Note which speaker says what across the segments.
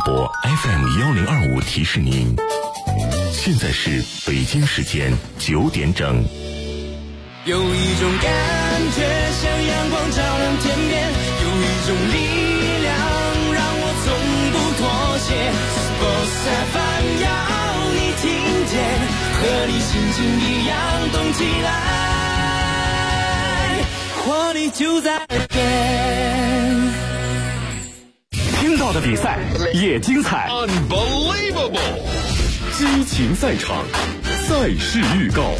Speaker 1: 播 FM1025提示您，现在是北京时间9点整。
Speaker 2: 有一种感觉像阳光照亮天边，有一种力量让我从不妥协。Sports FM 要你听见，和你心情一样动起来，活力就在耳边。
Speaker 3: 听到的比赛也精彩
Speaker 4: Unbelievable
Speaker 3: 激情赛场，赛事预告。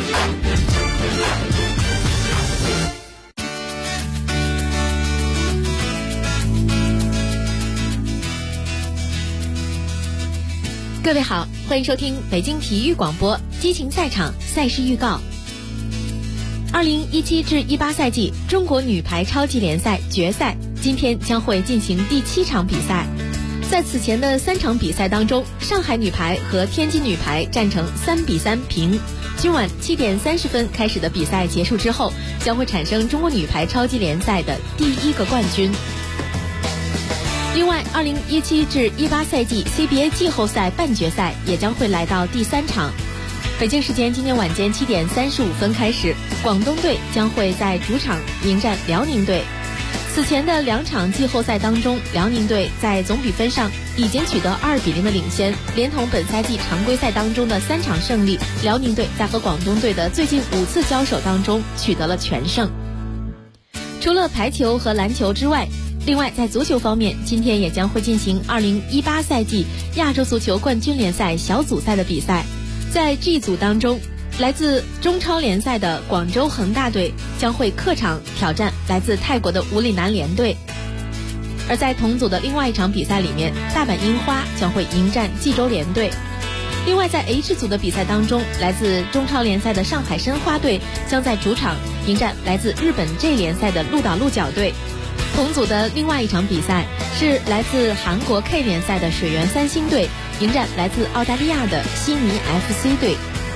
Speaker 5: 各位好，欢迎收听北京体育广播激情赛场赛事预告。2017至18赛季中国女排超级联赛决赛今天将会进行第7场比赛。在此前的3场比赛当中，上海女排和天津女排战成3比3平。今晚7点30分开始的比赛结束之后，将会产生中国女排超级联赛的第1个冠军。另外，2017至18赛季 CBA 季后赛半决赛也将会来到第3场。北京时间今天晚间7点35分开始，广东队将会在主场迎战辽宁队。此前的2场季后赛当中，辽宁队在总比分上已经取得2比0的领先，连同本赛季常规赛当中的3场胜利，辽宁队在和广东队的最近5次交手当中取得了全胜。除了排球和篮球之外，另外在足球方面，今天也将会进行2018赛季亚洲足球冠军联赛小组赛的比赛。在 G 组当中，来自中超联赛的广州恒大队将会客场挑战来自泰国的武里南联队。而在同组的另外一场比赛里面，大阪樱花将会迎战济州联队。另外在 H 组的比赛当中，来自中超联赛的上海申花队将在主场迎战来自日本 J 联赛的鹿岛鹿角队。同组的另外一场比赛是来自韩国 K 联赛的水原三星队迎战来自澳大利亚的悉尼 FC 队。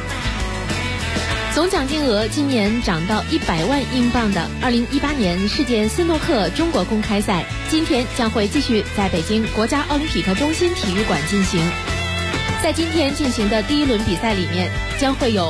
Speaker 5: 总奖金额今年涨到100万英镑的2018年世界斯诺克中国公开赛，今天将会继续在北京国家奥林匹克中心体育馆进行。在今天进行的第1轮比赛里面，将会有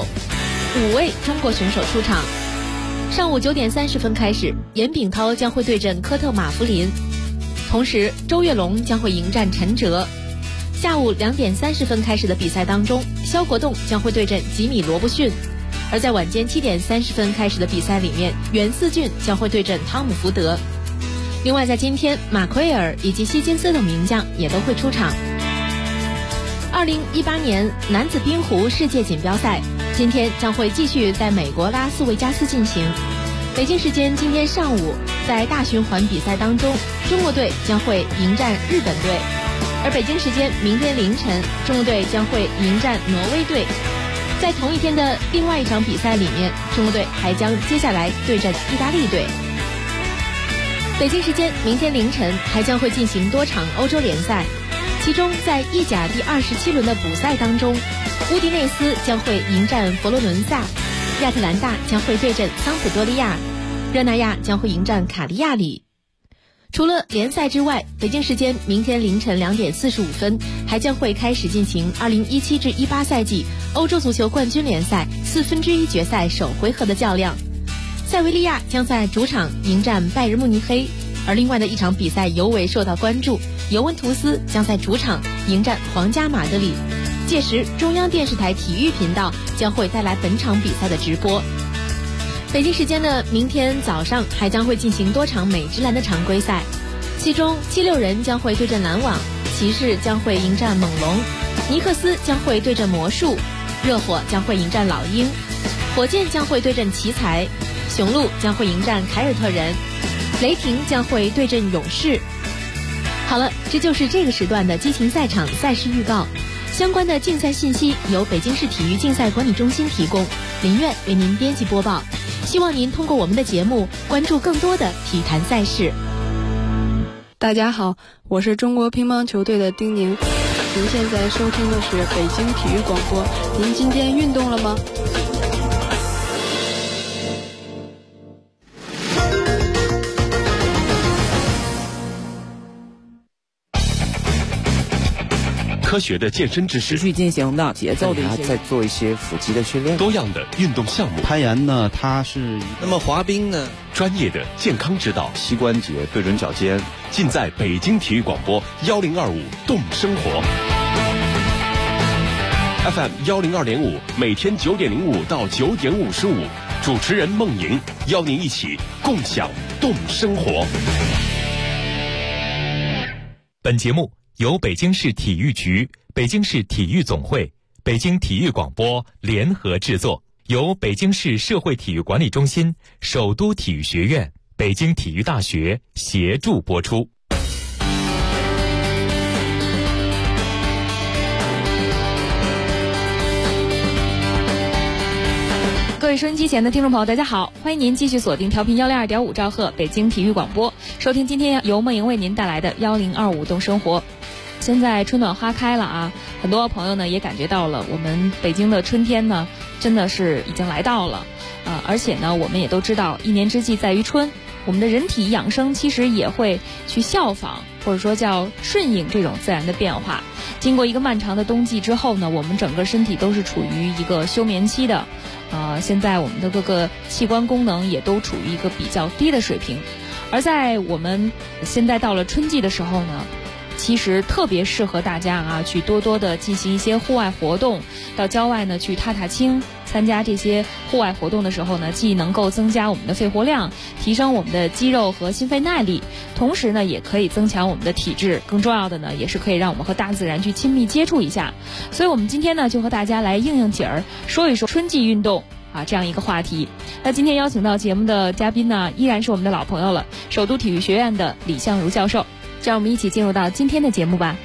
Speaker 5: 5位中国选手出场。上午9点30分开始，严炳涛将会对阵科特马福林，同时周跃龙将会迎战陈哲。下午2点30分开始的比赛当中，肖国栋将会对阵吉米罗布逊。而在晚间7点30分开始的比赛里面，袁思俊将会对阵汤姆福德。另外在今天，马奎尔以及希金斯等名将也都会出场。2018年男子冰壶世界锦标赛今天将会继续在美国拉斯维加斯进行。北京时间今天上午，在大循环比赛当中，中国队将会迎战日本队，而北京时间明天凌晨，中国队将会迎战挪威队。在同一天的另外一场比赛里面，中国队还将接下来对阵意大利队。北京时间明天凌晨还将会进行多场欧洲联赛，其中在意甲第27轮的补赛当中，乌迪内斯将会迎战佛罗伦萨，亚特兰大将会对阵桑普多利亚，热那亚将会迎战卡利亚里。除了联赛之外，北京时间明天凌晨2点45分还将会开始进行2017至18赛季欧洲足球冠军联赛1/4决赛首回合的较量。塞维利亚将在主场迎战拜仁慕尼黑，而另外的一场比赛尤为受到关注，尤文图斯将在主场迎战皇家马德里。届时中央电视台体育频道将会带来本场比赛的直播。北京时间的明天早上还将会进行多场美职篮的常规赛，其中76人将会对阵篮网，骑士将会迎战猛龙，尼克斯将会对阵魔术，热火将会迎战老鹰，火箭将会对阵奇才，雄鹿将会迎战凯尔特人，雷霆将会对阵勇士。好了，这就是这个时段的激情赛场赛事预告。相关的竞赛信息由北京市体育竞赛管理中心提供，林苑为您编辑播报。希望您通过我们的节目关注更多的体坛赛事。
Speaker 6: 大家好，我是中国乒乓球队的丁宁。您现在收听的是北京体育广播。您今天运动了吗？
Speaker 1: 科学的健身知识，
Speaker 4: 持续进行的节奏的一些，
Speaker 7: 再做一些腹肌的训练，
Speaker 1: 多样的运动项目。
Speaker 8: 攀岩呢，它是
Speaker 9: 那么滑冰呢，
Speaker 1: 专业的健康指导，
Speaker 3: 膝关节对准脚尖，
Speaker 1: 尽在北京体育广播1025动生活。FM 102.5，每天9点05到9点55，主持人孟莹邀您一起共享动生活。
Speaker 10: 本节目由北京市体育局、北京市体育总会、北京体育广播联合制作，由北京市社会体育管理中心、首都体育学院、北京体育大学协助播出。
Speaker 5: 各位收音机前的听众朋友，大家好，欢迎您继续锁定调频102.5兆赫北京体育广播，收听今天由梦莹为您带来的1025动生活。现在春暖花开了啊，很多朋友呢也感觉到了，我们北京的春天呢真的是已经来到了，而且呢我们也都知道，一年之计在于春，我们的人体养生其实也会去效仿，或者说叫顺应这种自然的变化。经过一个漫长的冬季之后呢，我们整个身体都是处于一个休眠期的，现在我们的各个器官功能也都处于一个比较低的水平。而在我们现在到了春季的时候呢，其实特别适合大家啊，去多多的进行一些户外活动，到郊外呢去踏踏青。参加这些户外活动的时候呢，既能够增加我们的肺活量，提升我们的肌肉和心肺耐力，同时呢也可以增强我们的体质，更重要的呢也是可以让我们和大自然去亲密接触一下。所以我们今天呢就和大家来应景儿，说一说春季运动这样一个话题。那今天邀请到节目的嘉宾呢，依然是我们的老朋友了，首都体育学院的李相如教授。让我们一起进入到今天的节目吧。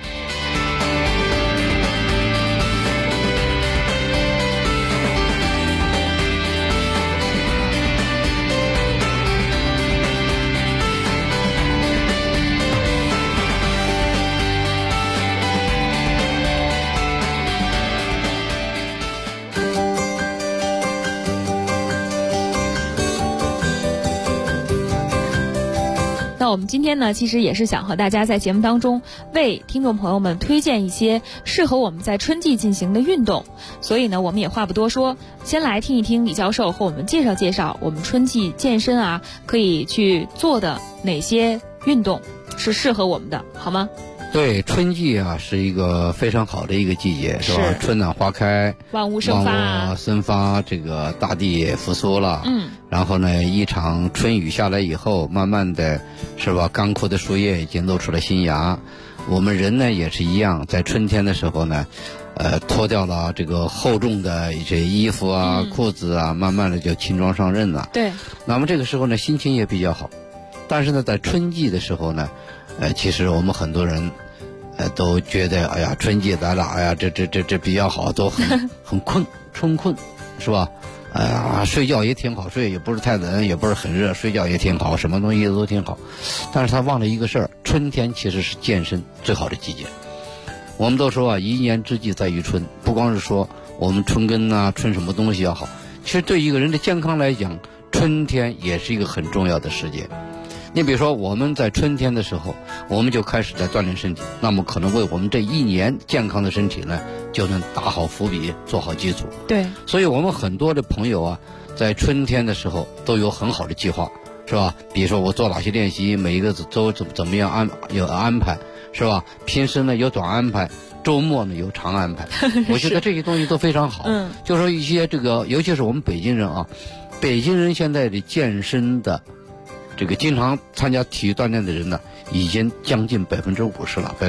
Speaker 5: 那我们今天呢，其实也是想和大家在节目当中为听众朋友们推荐一些适合我们在春季进行的运动。所以呢，我们也话不多说，先来听一听李教授和我们介绍介绍我们春季健身啊可以去做的哪些运动是适合我们的，好吗？
Speaker 8: 对，春季啊是一个非常好的一个季节，是吧？春暖花开，
Speaker 5: 万物生发，
Speaker 8: 万物生发，这个大地也复苏了。然后呢，一场春雨下来以后，慢慢的，是吧？干枯的树叶已经露出了新芽。我们人呢也是一样，在春天的时候呢，脱掉了这个厚重的一些衣服啊、裤子啊，慢慢的就轻装上阵了。
Speaker 5: 对。那
Speaker 8: 么这个时候呢，心情也比较好。但是呢，在春季的时候呢，其实我们很多人，都觉得，哎呀，春季来了，哎呀，这比较好，都很困，春困，是吧？哎呀，睡觉也挺好睡，也不是太冷，也不是很热，睡觉也挺好，什么东西都挺好。但是他忘了一个事儿，春天其实是健身最好的季节。我们都说啊，一年之计在于春，不光是说我们春耕啊，春什么东西要好，其实对一个人的健康来讲，春天也是一个很重要的时节。你比如说，我们在春天的时候，我们就开始在锻炼身体，那么可能为我们这一年健康的身体呢，就能打好伏笔，做好基础。
Speaker 5: 对，
Speaker 8: 所以我们很多的朋友啊，在春天的时候都有很好的计划，是吧？比如说我做哪些练习，每一个周怎么样有安排，是吧？平时呢有短安排，周末呢有长安排。我觉得这些东西都非常好。就说一些这个，尤其是我们北京人啊，北京人现在的健身的。这个经常参加体育锻炼的人呢，已经将近50%了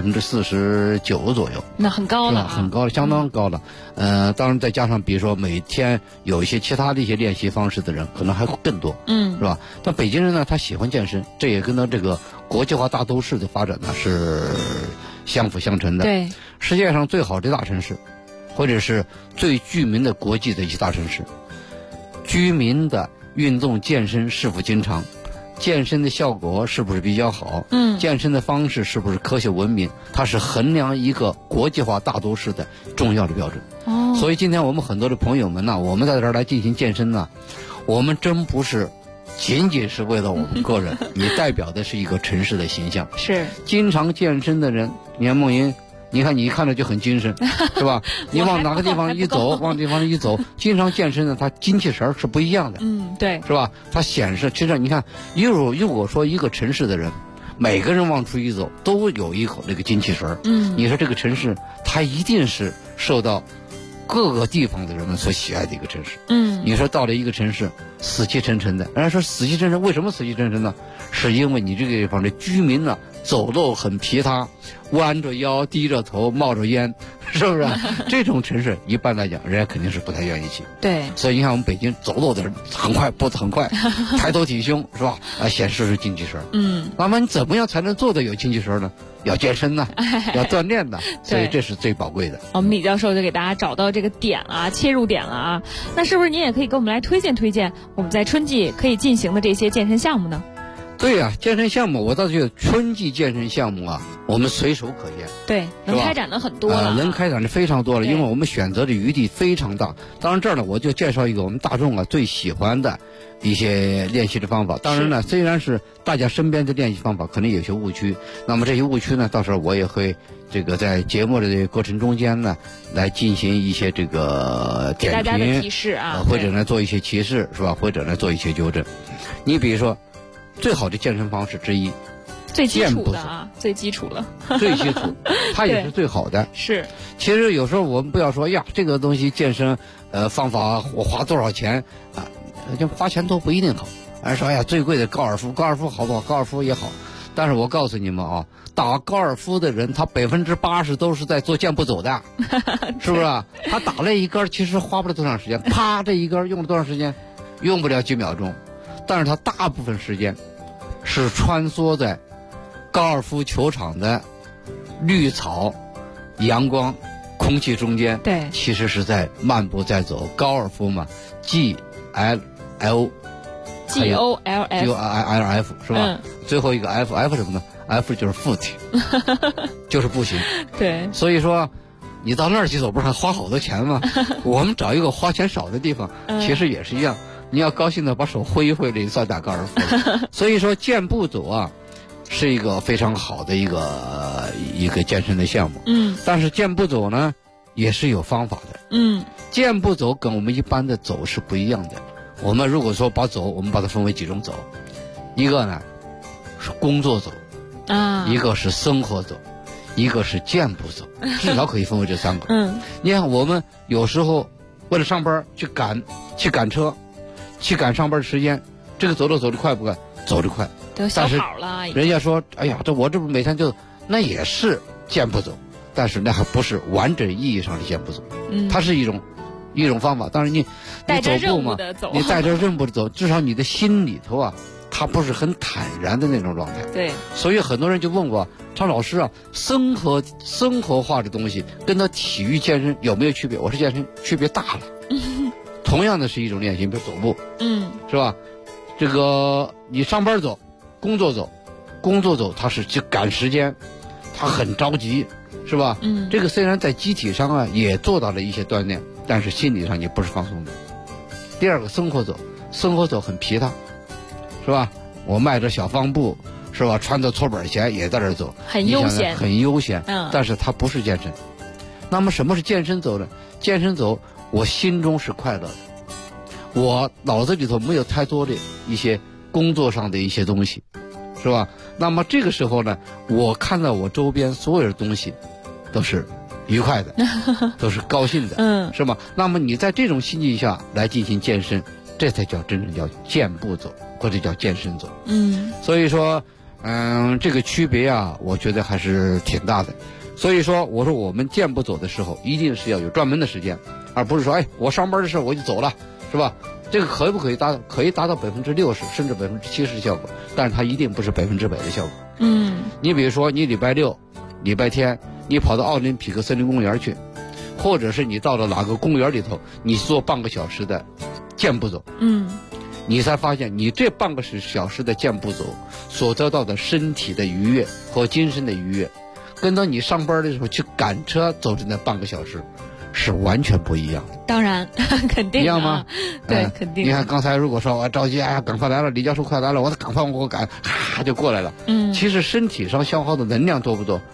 Speaker 8: ，49%左右。
Speaker 5: 那很高了，
Speaker 8: 很高了，相当高了。当然再加上比如说每天有一些其他的一些练习方式的人，可能还会更多，是吧？但北京人呢，他喜欢健身，这也跟他这个国际化大都市的发展呢是相辅相成的。
Speaker 5: 对，
Speaker 8: 世界上最好的大城市，或者是最具名的国际的一些大城市，居民的运动健身是否经常？健身的效果是不是比较好？健身的方式是不是科学文明？它是衡量一个国际化大都市的重要的标准。所以今天我们很多的朋友们呢，我们在这儿来进行健身呢，我们真不是仅仅是为了我们个人，你代表的是一个城市的形象。
Speaker 5: 是。
Speaker 8: 经常健身的人，你看梦莹你看你一看着就很精神，是吧？你往哪个地方一走，往地方一走，经常健身的他精气神是不一样的，
Speaker 5: 对，
Speaker 8: 是吧？它显示，其实你看，如果说一个城市的人，每个人往出一走都有一口这个精气神，你说这个城市它一定是受到各个地方的人们所喜爱的一个城市。你说到了一个城市死气沉沉的，人家说死气沉沉，为什么死气沉沉呢？是因为你这个地方的居民呢走路很疲沓，弯着腰低着头冒着烟，是不是？这种城市一般来讲人家肯定是不太愿意去。
Speaker 5: 对，
Speaker 8: 所以你看我们北京走路的人很快，步子很快，抬头挺胸，是吧？显示是精气神。那么你怎么样才能做得有精气神呢？要健身呢，要锻炼的，所以这是最宝贵的。
Speaker 5: 我们李教授就给大家找到这个点啊，切入点了啊。那是不是您也可以给我们来推荐我们在春季可以进行的这些健身项目呢？
Speaker 8: 对呀，健身项目我倒觉得春季健身项目啊，我们随手可见。
Speaker 5: 对，能开展的很多了，
Speaker 8: 能开展的非常多了，因为我们选择的余地非常大。当然这儿呢，我就介绍一个我们大众啊最喜欢的一些练习的方法。当然呢，虽然是大家身边的练习方法可能有些误区，那么这些误区呢，到时候我也会这个在节目的这个过程中间呢，来进行一些这个点评，
Speaker 5: 大家的提示啊，
Speaker 8: 或者呢做一些提示，是吧？或者呢做一些纠正。你比如说，最好的健身方式之一，
Speaker 5: 最基础的啊，最基础了，
Speaker 8: 最基础，它也是最好的。
Speaker 5: 是，
Speaker 8: 其实有时候我们不要说呀，这个东西健身方法我花多少钱啊，就花钱都不一定好。而说哎呀，最贵的高尔夫好不好？高尔夫也好，但是我告诉你们啊，打高尔夫的人他80%都是在做健步走的，是不是啊？他打了一杆其实花不了多长时间，啪，这一杆用了多长时间？用不了几秒钟，但是他大部分时间是穿梭在高尔夫球场的绿草、阳光、空气中间，
Speaker 5: 对，
Speaker 8: 其实是在漫步在走。高尔夫嘛 ，GOLF 是吧？最后一个 F 什么呢 ？F 就是 foot， 就是步行。
Speaker 5: 对，
Speaker 8: 所以说你到那儿去走，不是还花好多钱吗？我们找一个花钱少的地方，其实也是一样。你要高兴的把手挥一挥，这算打高尔夫了。所以说健步走啊，是一个非常好的一个健身的项目。但是健步走呢，也是有方法的。健步走跟我们一般的走是不一样的。我们如果说我们把它分为几种走，一个呢是工作走啊，一个是生活走，一个是健步走，至少可以分为这三个。你看我们有时候为了上班去赶车。去赶上班时间，这个走得快不快？走得快，
Speaker 5: 都小跑了。
Speaker 8: 人家说，哎呀，我这不每天就那也是健步走，但是那还不是完整意义上的健步走。它是一种方法。当然你走步嘛，你带着任务的走，至少你的心里头啊，它不是很坦然的那种状态。
Speaker 5: 对。
Speaker 8: 所以很多人就问我，张老师啊，生活化的东西跟他体育健身有没有区别？我说健身区别大了。同样的是一种练习，比如走路，是吧？这个你上班走，工作走，它是去赶时间，它很着急，是吧？这个虽然在机体上啊也做到了一些锻炼，但是心理上也不是放松的。第二个生活走很疲沓，是吧？我迈着小方步，是吧？穿着搓板鞋也在这走，
Speaker 5: 很悠闲，
Speaker 8: 但是它不是健身。那么什么是健身走呢？健身走，我心中是快乐的，我脑子里头没有太多的一些工作上的一些东西，是吧？那么这个时候呢，我看到我周边所有的东西都是愉快的，都是高兴的，是吧？那么你在这种心境下来进行健身，这才叫真正叫健步走，或者叫健身走。所以说，这个区别啊，我觉得还是挺大的。所以说，我说我们健步走的时候，一定是要有专门的时间，而不是说，哎，我上班的时候我就走了，是吧？这个可以达到60%甚至70%的效果，但是它一定不是100%的效果。你比如说，你礼拜六、礼拜天，你跑到奥林匹克森林公园去，或者是你到了哪个公园里头，你做半个小时的健步走，你才发现你这半个小时的健步走所得到的身体的愉悦和精神的愉悦，跟到你上班的时候去赶车走的那半个小时是完全不一样的。
Speaker 5: 当然肯定
Speaker 8: 一样吗？
Speaker 5: 对，肯定。
Speaker 8: 你看刚才如果说我着急，哎呀，赶快来了，李教授快来了，我赶快往过赶，哈就过来了。其实身体上消耗的能量多不多？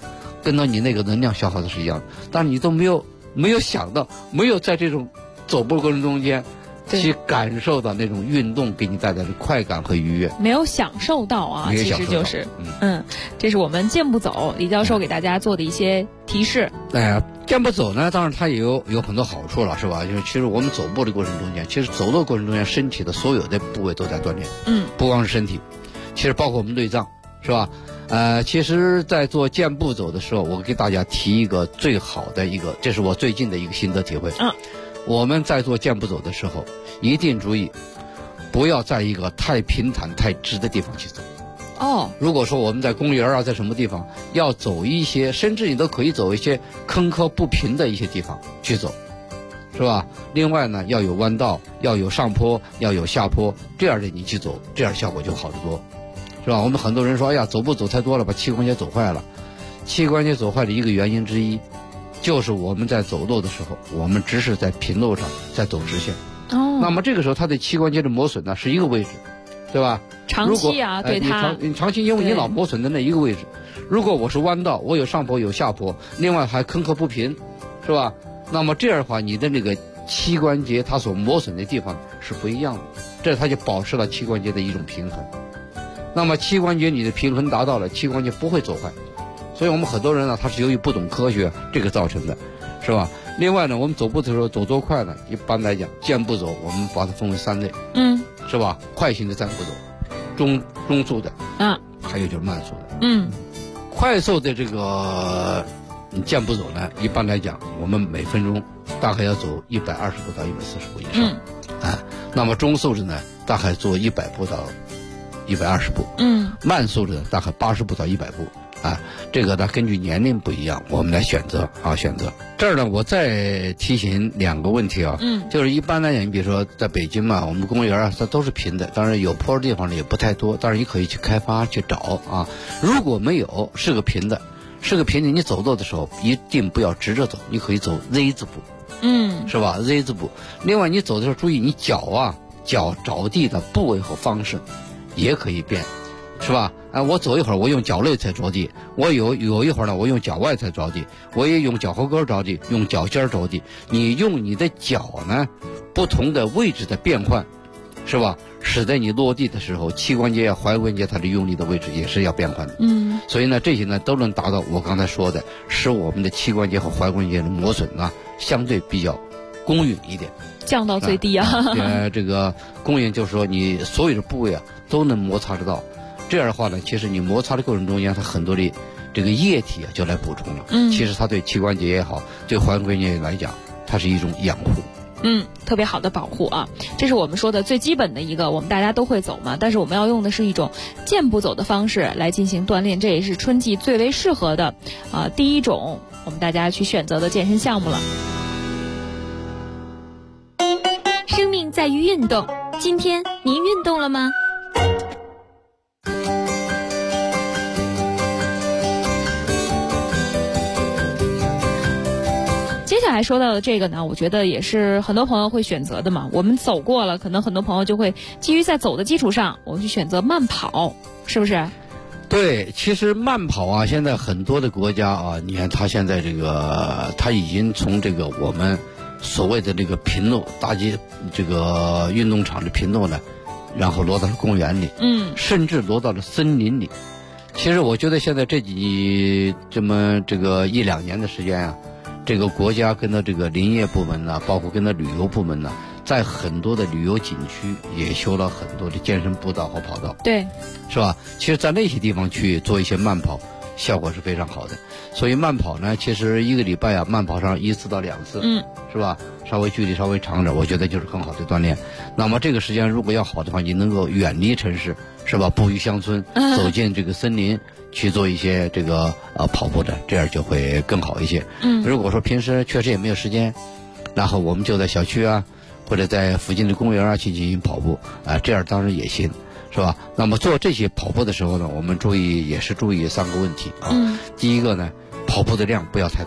Speaker 8: 跟到你那个能量消耗的是一样的，但是你都没有想到，没有在这种走步过程中间去感受到那种运动给你带来的快感和愉悦，
Speaker 9: 没有享受到啊，其实就是这是我们健步走李教授给大家做的一些提示。
Speaker 8: 健步走呢，当然它也有很多好处了，是吧？就是其实我们走步的过程中间，其实走路过程中间，身体的所有的部位都在锻炼，不光是身体，其实包括我们内脏，是吧？其实在做健步走的时候，我给大家提一个最好的一个，这是我最近的一个心得体会。我们在做健步走的时候，一定注意不要在一个太平坦太直的地方去走。如果说我们在公园啊，在什么地方要走一些，甚至你都可以走一些坑坷不平的一些地方去走，是吧？另外呢，要有弯道，要有上坡，要有下坡，这样的你去走，这样效果就好得多，是吧？我们很多人说，哎呀，走步走太多了，把膝关节走坏了。膝关节走坏的一个原因之一，就是我们在走路的时候，我们只是在平路上在走直线。那么这个时候，它的膝关节的磨损呢是一个位置，对吧？
Speaker 9: 长期啊，对它，
Speaker 8: 你长期因为你老磨损的那一个位置。如果我是弯道，我有上坡有下坡，另外还坑壑不平，是吧？那么这样的话，你的那个膝关节它所磨损的地方是不一样的，这它就保持了膝关节的一种平衡。那么膝关节你的平衡达到了，膝关节不会走坏。所以我们很多人呢，他是由于不懂科学这个造成的，是吧？另外呢，我们走步的时候走多快呢？一般来讲，健步走我们把它分为3类，是吧？快行的健步走，中速的，还有就是慢速的，快速的这个健步走呢，一般来讲，我们每分钟大概要走120步到140步以上，那么中速的呢，大概做100步到120步，慢速的大概80步到100步。这个呢根据年龄不一样，我们来选择。这儿呢，我再提醒2个问题啊，就是一般来讲，你比如说在北京嘛，我们公园啊，它都是平的，当然有坡的地方呢也不太多，当然你可以去开发去找啊。如果没有，是个平的，你走路的时候一定不要直着走，你可以走 Z 字步，是吧 ？Z 字步。另外，你走的时候注意你脚着地的部位和方式也可以变。是吧？我走一会儿，我用脚内才着地；我有一会儿呢，我用脚外才着地；我也用脚后跟着地，用脚尖着地。你用你的脚呢，不同的位置的变换，是吧？使得你落地的时候，膝关节、踝关节它的用力的位置也是要变换的。所以呢，这些呢都能达到我刚才说的，使我们的膝关节和踝关节的磨损呢相对比较公允一点，
Speaker 9: 降到最低啊。
Speaker 8: 这个公允就是说，你所有的部位啊都能摩擦得到。这样的话呢，其实你摩擦的过程中间，它很多的这个液体啊就来补充了。其实它对膝关节也好，对踝关节来讲，它是一种养护。
Speaker 9: 特别好的保护啊！这是我们说的最基本的一个，我们大家都会走嘛，但是我们要用的是一种健步走的方式来进行锻炼，这也是春季最为适合的第一种我们大家去选择的健身项目了。
Speaker 5: 生命在于运动，今天您运动了吗？
Speaker 9: 接下来说到的这个呢，我觉得也是很多朋友会选择的嘛。我们走过了，可能很多朋友就会基于在走的基础上，我们去选择慢跑，是不是？
Speaker 8: 对，其实慢跑啊，现在很多的国家啊，你看它现在这个，它已经从这个我们所谓的这个平路大街这个运动场的平路呢，然后落到了公园里，甚至落到了森林里。其实我觉得现在这个1-2年的时间啊，这个国家跟着这个林业部门呢，包括跟着旅游部门呢，在很多的旅游景区也修了很多的健身步道和跑道，
Speaker 9: 对，
Speaker 8: 是吧？其实，在那些地方去做一些慢跑，效果是非常好的。所以慢跑呢，其实1个礼拜啊，慢跑上1次到2次，是吧？稍微距离稍微长点，我觉得就是很好的锻炼。那么这个时间如果要好的话，你能够远离城市，是吧？步于乡村，走进这个森林。去做一些这个跑步的，这样就会更好一些。如果说平时确实也没有时间，然后我们就在小区啊，或者在附近的公园啊去进行跑步这样当然也行，是吧？那么做这些跑步的时候呢，我们注意3个问题啊。第一个呢，跑步的量不要太大。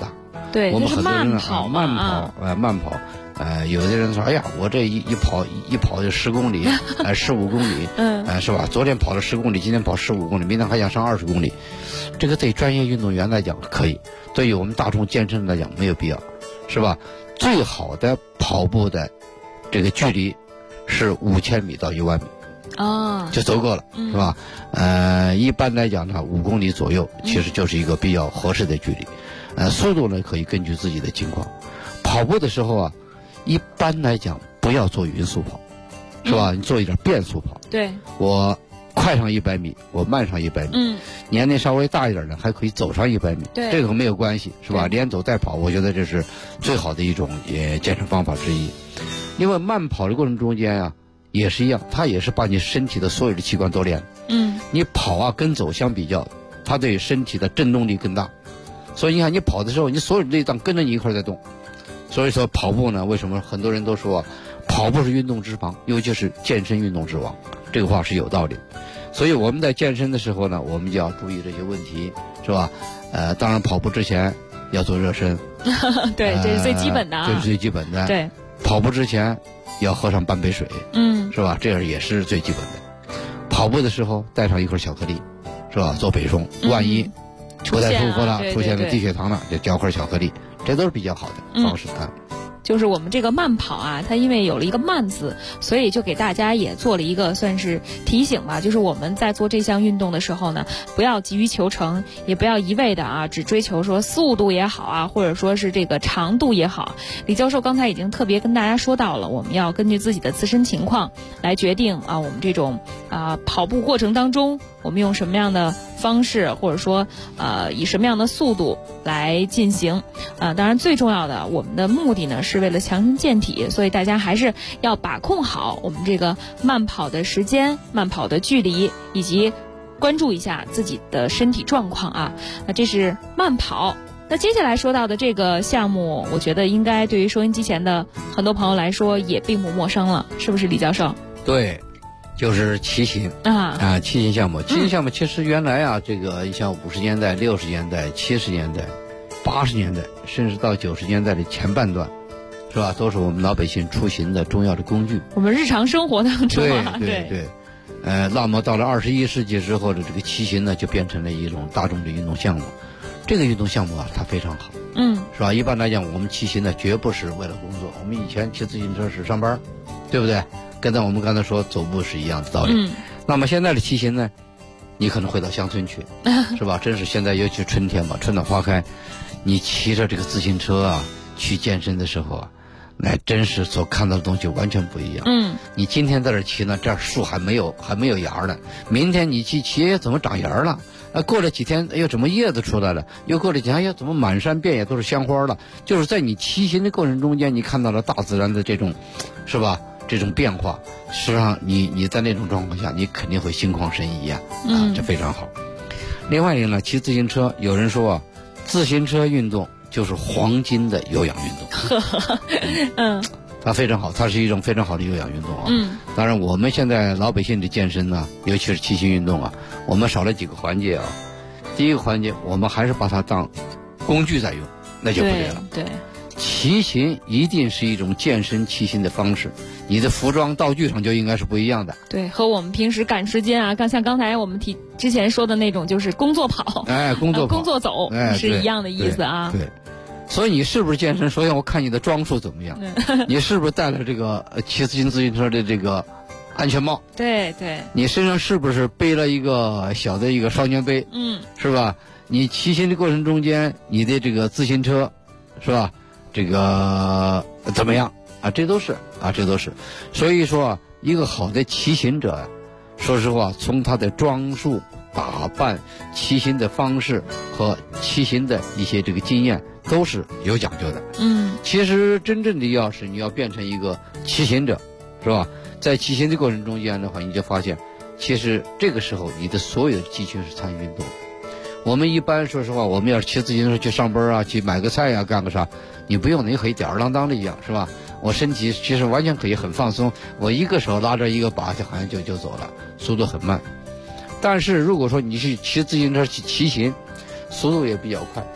Speaker 9: 对，
Speaker 8: 我们很多人
Speaker 9: 慢
Speaker 8: 跑，有的人说，哎呀，我这一跑就10公里，15公里，是吧？昨天跑了10公里，今天跑15公里，明天还想上20公里，这个对专业运动员来讲可以，对于我们大众健身来讲没有必要，是吧？最好的跑步的这个距离是5000米到1万米。就足够了，是吧？一般来讲呢，5公里左右其实就是一个比较合适的距离。速度呢可以根据自己的情况。跑步的时候啊，一般来讲不要做匀速跑，是吧？你做一点变速跑。
Speaker 9: 对。
Speaker 8: 我快上100米，我慢上100米。年龄稍微大一点的还可以走上100米。
Speaker 9: 对。
Speaker 8: 这个没有关系，是吧？连走带跑，我觉得这是最好的一种健身方法之一。因为慢跑的过程中间啊。也是一样，它也是把你身体的所有的器官都练。你跑啊跟走相比较，它对身体的振动力更大。所以你看，你跑的时候，你所有的内脏跟着你一块在动。所以说跑步呢，为什么很多人都说跑步是运动之王，尤其是健身运动之王，这个话是有道理。所以我们在健身的时候呢，我们就要注意这些问题，是吧？当然跑步之前要做热身。
Speaker 9: 对，这是最基本的啊。
Speaker 8: 这是最基本的。
Speaker 9: 对。
Speaker 8: 跑步之前要喝上半杯水，是吧？这样也是最基本的。跑步的时候带上一块巧克力，是吧？做北宋，万一不太舒服了，出现了低血糖了，就嚼块巧克力，这都是比较好的方式啊。
Speaker 9: 就是我们这个慢跑啊，它因为有了一个慢字，所以就给大家也做了一个算是提醒吧，就是我们在做这项运动的时候呢，不要急于求成，也不要一味的只追求说速度也好啊，或者说是这个长度也好。李教授刚才已经特别跟大家说到了，我们要根据自己的自身情况来决定我们这种跑步过程当中我们用什么样的方式，或者说以什么样的速度来进行。当然最重要的，我们的目的呢是为了强身健体，所以大家还是要把控好我们这个慢跑的时间、慢跑的距离，以及关注一下自己的身体状况啊。那这是慢跑。那接下来说到的这个项目，我觉得应该对于收音机前的很多朋友来说也并不陌生了，是不是李教授？
Speaker 8: 对。就是骑行骑行项目。骑行项目其实原来这个你像50年代、60年代、70年代、80年代，甚至到90年代的前半段，是吧？都是我们老百姓出行的重要的工具。
Speaker 9: 我们日常生活当中
Speaker 8: 对。那么到了21世纪之后的这个骑行呢，就变成了一种大众的运动项目。这个运动项目它非常好，是吧？一般来讲，我们骑行呢，绝不是为了工作。我们以前骑自行车是上班，对不对？跟我们刚才说走步是一样的道理。那么现在的骑行呢，你可能会到乡村去，是吧？真是现在尤其春天嘛，春暖花开，你骑着这个自行车去健身的时候那真是所看到的东西完全不一样。你今天在这骑呢，这儿树还没有芽呢，明天你去骑怎么长芽了？过了几天，哎呦，怎么叶子出来了？又过了几天，哎呦，怎么满山遍野都是香花了？就是在你骑行的过程中间，你看到了大自然的这种，是吧？这种变化，实际上你在那种状况下，你肯定会心旷神怡这非常好。另外一个呢，骑自行车，有人说自行车运动就是黄金的有氧运动。它非常好，它是一种非常好的有氧运动当然，我们现在老百姓的健身呢，尤其是骑行运动我们少了几个环节第一个环节，我们还是把它当工具在用，那就不对了。
Speaker 9: 对。
Speaker 8: 骑行一定是一种健身骑行的方式，你的服装道具上就应该是不一样的。
Speaker 9: 对，和我们平时赶时间像刚才我们之前说的那种，就是工作跑，工作走，是一样的意思
Speaker 8: 对。所以你是不是健身？首先我看你的装束怎么样，你是不是带了这个骑自行车的这个安全帽？
Speaker 9: 对。
Speaker 8: 你身上是不是背了一个小的一个双肩背？是吧？你骑行的过程中间，你的这个自行车，是吧？这个怎么样这都是。所以说一个好的骑行者说实话，从他的装束、打扮、骑行的方式和骑行的一些这个经验都是有讲究的。其实真正的你要变成一个骑行者，是吧？在骑行的过程中间的话，你就发现其实这个时候你的所有的肌群是参与运动的。我们一般说实话，我们要是骑自行车去上班去买个菜干个啥，你不用，你可以吊儿郎当的一样，是吧？我身体其实完全可以很放松，我一个手拉着一个把就好像就走了，速度很慢。但是如果说你去骑自行车去骑行，速度也比较快，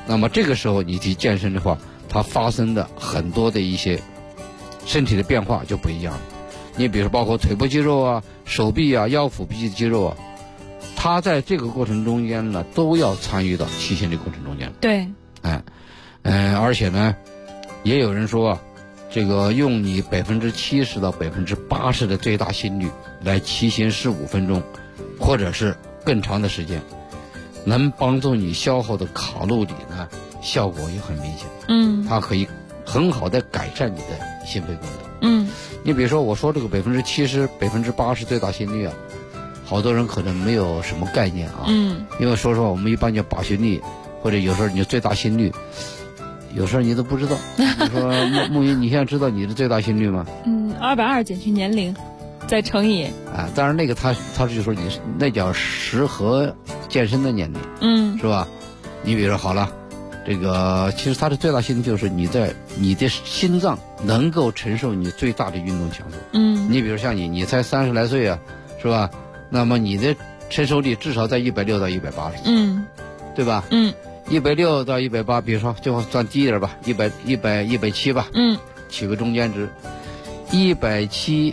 Speaker 8: 那么这个时候你去健身的话，它发生的很多的一些身体的变化就不一样了。你比如说包括腿部肌肉啊、手臂啊、腰腹臂肌肉啊，它在这个过程中间呢，都要参与到骑行的过程中间。
Speaker 9: 对，
Speaker 8: 而且呢，也有人说啊，这个用你70%到80%的最大心率来骑行15分钟，或者是更长的时间，能帮助你消耗的卡路里呢，效果也很明显。它可以很好的改善你的心肺功能。你比如说我说这个70%、80%最大心率啊，好多人可能没有什么概念啊。因为说实话，我们一般叫把心率，或者有时候你最大心率，有时候你都不知道。比如说木鱼，你现在知道你的最大心率吗
Speaker 9: ？220减去年龄，再乘以
Speaker 8: 当然那个他就说你那叫适合健身的年龄，是吧？你比如说好了，这个其实它的最大心率就是你的心脏能够承受你最大的运动强度。你比如像你才30来岁啊，是吧？那么你的承受力至少在160到180，对吧？160到180，比如说就算低一点吧，170吧，取个中间值，170%，7749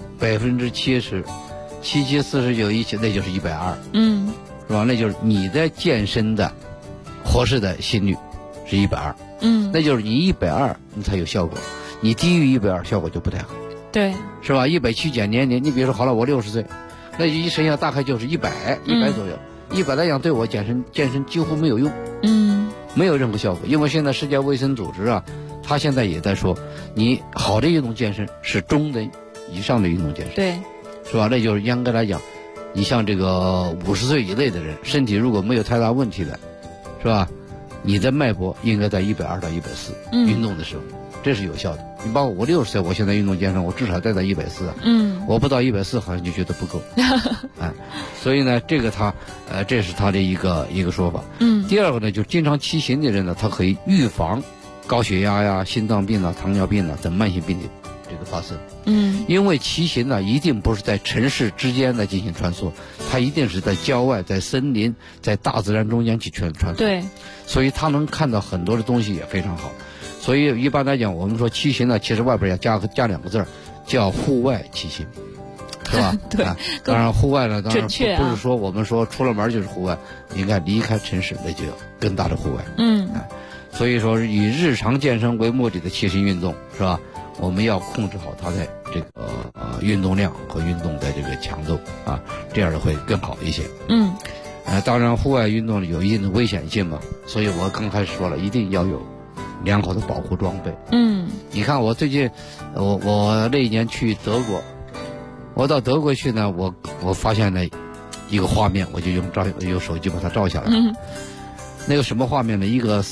Speaker 8: 一起，那就是120，是吧？那就是你的健身的合适的心率是120，那就是你120你才有效果，你低于120效果就不太好，
Speaker 9: 对，
Speaker 8: 是吧？170减年龄，你比如说好了，我60岁，那一身上大概就是100左右，100来讲对我健身几乎没有用，没有任何效果，因为现在世界卫生组织啊，他现在也在说，你好的运动健身是中等以上的运动健身，
Speaker 9: 对，
Speaker 8: 是吧？那就是应该来讲，你像这个50岁以内的人，身体如果没有太大问题的，是吧？你的脉搏应该在120到140，运动的时候，这是有效的。你包括我60岁，我现在运动健身，我至少在140啊，我不到140好像就觉得不够，所以呢，这个这是他的一个说法。第二个呢，就经常骑行的人呢，他可以预防高血压呀、心脏病啊、糖尿病啊等慢性病的这个发生。因为骑行呢，一定不是在城市之间来进行穿梭，它一定是在郊外、在森林、在大自然中间去穿梭。
Speaker 9: 对，
Speaker 8: 所以他能看到很多的东西也非常好。所以一般来讲，我们说骑行呢，其实外边要加2个字儿，叫户外骑行，是吧？
Speaker 9: 对，
Speaker 8: 当然户外呢，当然不
Speaker 9: 是
Speaker 8: 说我们说出了门就是户外，应该离开城市，那就有更大的户外。所以说以日常健身为目的的骑行运动，是吧？我们要控制好它的这个运动量和运动的这个强度啊，这样会更好一些。当然户外运动有一定的危险性嘛，所以我刚开始说了，一定要有良好的保护装备。你看我最近我那一年去德国，我到德国去呢，我发现了一个画面，我就用手机把它照下来。那个什么画面呢？一个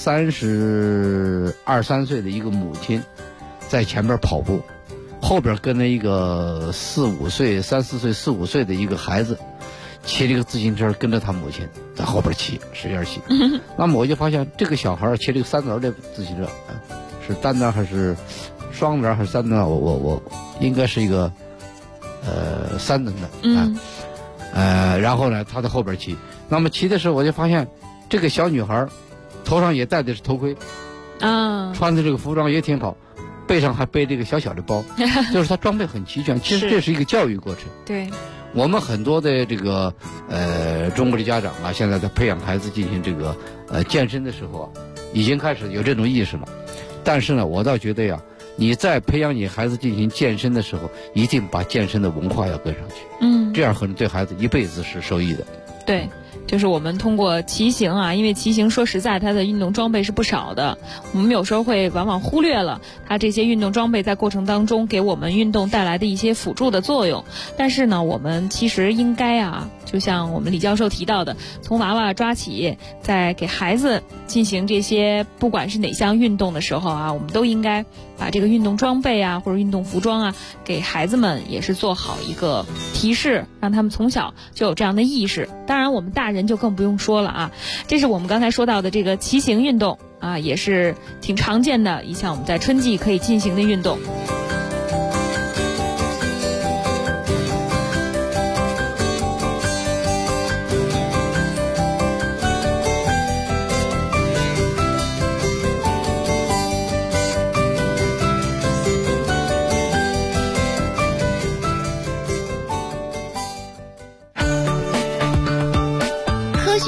Speaker 8: 32、33岁的一个母亲在前边跑步，后边跟了一个3、4岁的一个孩子，骑了一个自行车跟着他母亲在后边骑，使劲骑。那么我就发现这个小孩骑了一个3轮的自行车，是单轮还是双轮还是3轮？我应该是一个3轮的。然后呢，他在后边骑。那么骑的时候，我就发现这个小女孩头上也戴的是头盔，穿的这个服装也挺好，背上还背这个小小的包，就是她装备很齐全。其实这是一个教育过程。
Speaker 9: 对，
Speaker 8: 我们很多的这个中国的家长啊，现在在培养孩子进行这个健身的时候啊，已经开始有这种意识了。但是呢，我倒觉得呀，你在培养你孩子进行健身的时候，一定把健身的文化要跟上去。这样可能对孩子一辈子是受益的。
Speaker 9: 对，就是我们通过骑行啊，因为骑行说实在它的运动装备是不少的，我们有时候会往往忽略了它这些运动装备在过程当中给我们运动带来的一些辅助的作用。但是呢，我们其实应该啊，就像我们李教授提到的，从娃娃抓起，在给孩子进行这些不管是哪项运动的时候啊，我们都应该把这个运动装备啊或者运动服装啊给孩子们也是做好一个提示，让他们从小就有这样的意识。当然我们大人就更不用说了啊。这是我们刚才说到的这个骑行运动啊，也是挺常见的一项我们在春季可以进行的运动。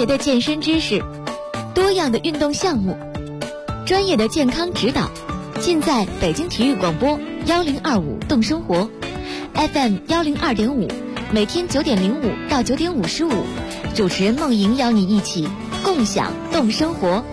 Speaker 5: 学的健身知识，多样的运动项目，专业的健康指导，尽在北京体育广播1025动生活 FM 102.5，每天9点05到9点55，主持人梦莹邀你一起共享动生活。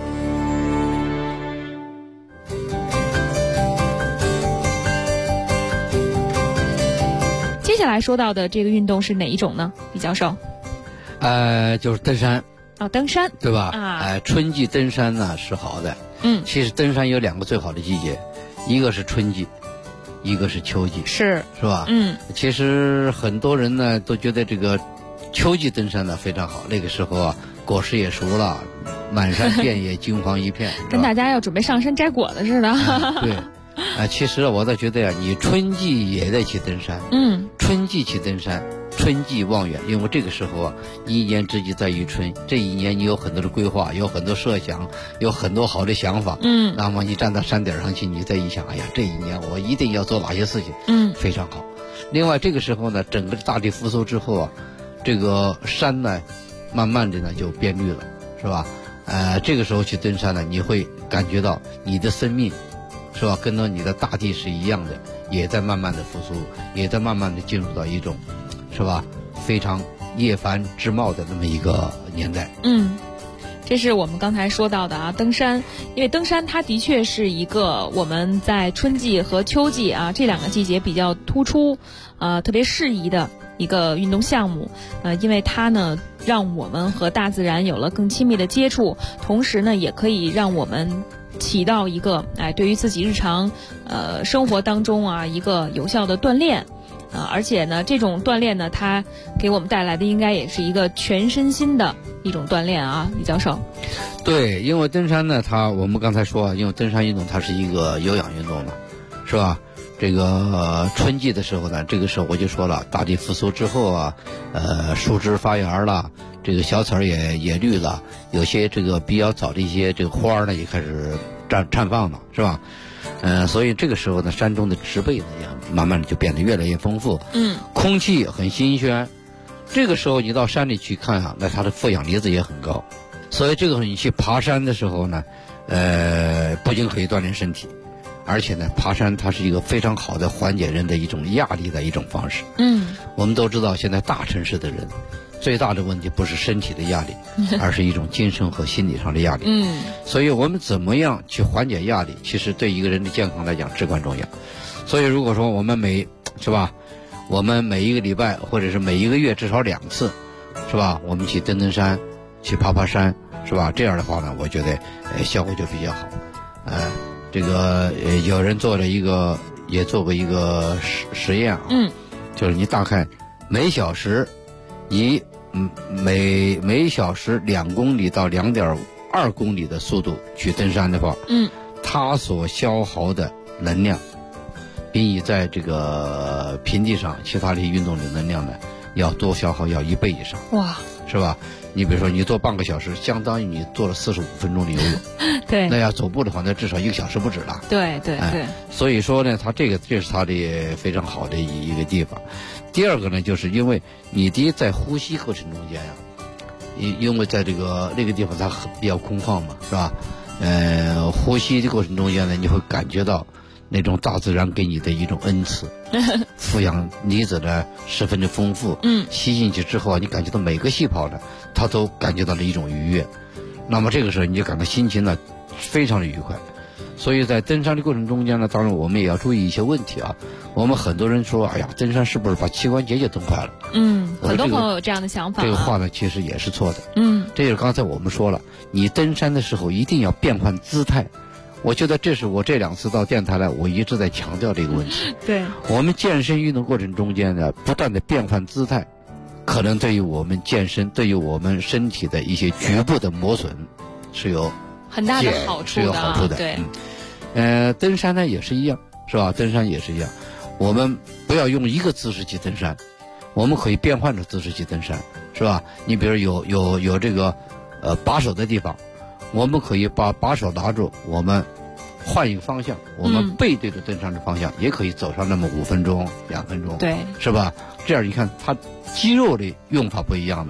Speaker 9: 接下来说到的这个运动是哪一种呢，李教授？
Speaker 8: 就是登山。
Speaker 9: 登山，
Speaker 8: 对吧？春季登山呢是好的。其实登山有2个最好的季节，一个是春季，一个是秋季，是吧？其实很多人呢都觉得这个秋季登山呢非常好，那个时候啊果实也熟了，满山遍野金黄一片，
Speaker 9: 跟大家要准备上山摘果子似的。
Speaker 8: 对。其实我倒觉得呀，你春季也得去登山。春季去登山，春季望远，因为这个时候啊，一年之计在于春。这一年你有很多的规划，有很多设想，有很多好的想法。那么你站到山顶上去，你再一想，哎呀，这一年我一定要做哪些事情？非常好。另外这个时候呢，整个大地复苏之后啊，这个山呢，慢慢的呢就变绿了，是吧？这个时候去登山呢，你会感觉到你的生命。是吧？跟到你的大地是一样的，也在慢慢的复苏，也在慢慢的进入到一种，是吧？非常叶繁枝茂的那么一个年代。
Speaker 9: 这是我们刚才说到的啊，登山，因为登山它的确是一个我们在春季和秋季啊这2个季节比较突出，特别适宜的一个运动项目。因为它呢让我们和大自然有了更亲密的接触，同时呢也可以让我们起到一个对于自己日常生活当中啊一个有效的锻炼而且呢这种锻炼呢它给我们带来的应该也是一个全身心的一种锻炼啊，李教授。
Speaker 8: 对，因为登山呢我们刚才说，因为登山运动它是一个有氧运动嘛，是吧？这个春季的时候呢，这个时候我就说了，大地复苏之后啊，树枝发芽了，这个小草也绿了，有些这个比较早的一些这个花呢也开始绽放了，是吧？所以这个时候呢，山中的植被呢也慢慢的就变得越来越丰富，空气很新鲜。这个时候你到山里去看啊，那它的负氧离子也很高，所以这个时候你去爬山的时候呢，不仅可以锻炼身体。而且呢，爬山它是一个非常好的缓解人的一种压力的一种方式。我们都知道，现在大城市的人最大的问题不是身体的压力，而是一种精神和心理上的压力。所以我们怎么样去缓解压力，其实对一个人的健康来讲至关重要。所以如果说我们我们每一个礼拜或者是每一个月至少2次，是吧？我们去登登山，去爬山，是吧？这样的话呢，我觉得效果就比较好。这个有人做过一个实验啊，就是你大概每小时以每小时2公里到2.2公里的速度去登山的话，它所消耗的能量比你在这个平地上其他的运动的能量呢要多消耗要1倍以上。哇，是吧？你比如说你做半个小时，相当于你做了45分钟的游泳。
Speaker 9: 对，
Speaker 8: 那要走步的话，那至少1个小时不止了。
Speaker 9: 对。
Speaker 8: 所以说呢，这是它的非常好的一个地方。第二个呢，就是因为你在呼吸过程中间呀，因为在那个地方它比较空旷嘛，是吧？呼吸的过程中间呢，你会感觉到那种大自然给你的一种恩赐，负氧离子呢十分的丰富。吸进去之后啊，你感觉到每个细胞呢，它都感觉到了一种愉悦。那么这个时候你就感到心情呢非常的愉快。所以在登山的过程中间呢，当然我们也要注意一些问题啊。我们很多人说，哎呀，登山是不是把膝关节就蹬坏了？
Speaker 9: 很多朋友有这样的想法。
Speaker 8: 这个话呢，其实也是错的。这就是刚才我们说了，你登山的时候一定要变换姿态。我觉得这是我这2次到电台来，我一直在强调这个问题。
Speaker 9: 对，
Speaker 8: 我们健身运动过程中间呢，不断的变换姿态，可能对于我们健身，对于我们身体的一些局部的磨损，是有
Speaker 9: 很大的好处的。
Speaker 8: 是有好处的。对，登山呢也是一样，是吧？登山也是一样，我们不要用一个姿势去登山，我们可以变换着姿势去登山，是吧？你比如有这个把手的地方。我们可以把手拿住，我们换一个方向，我们背对着登山的方向，也可以走上那么5分钟、2分钟，
Speaker 9: 对，
Speaker 8: 是吧？这样你看，它肌肉的用法不一样了，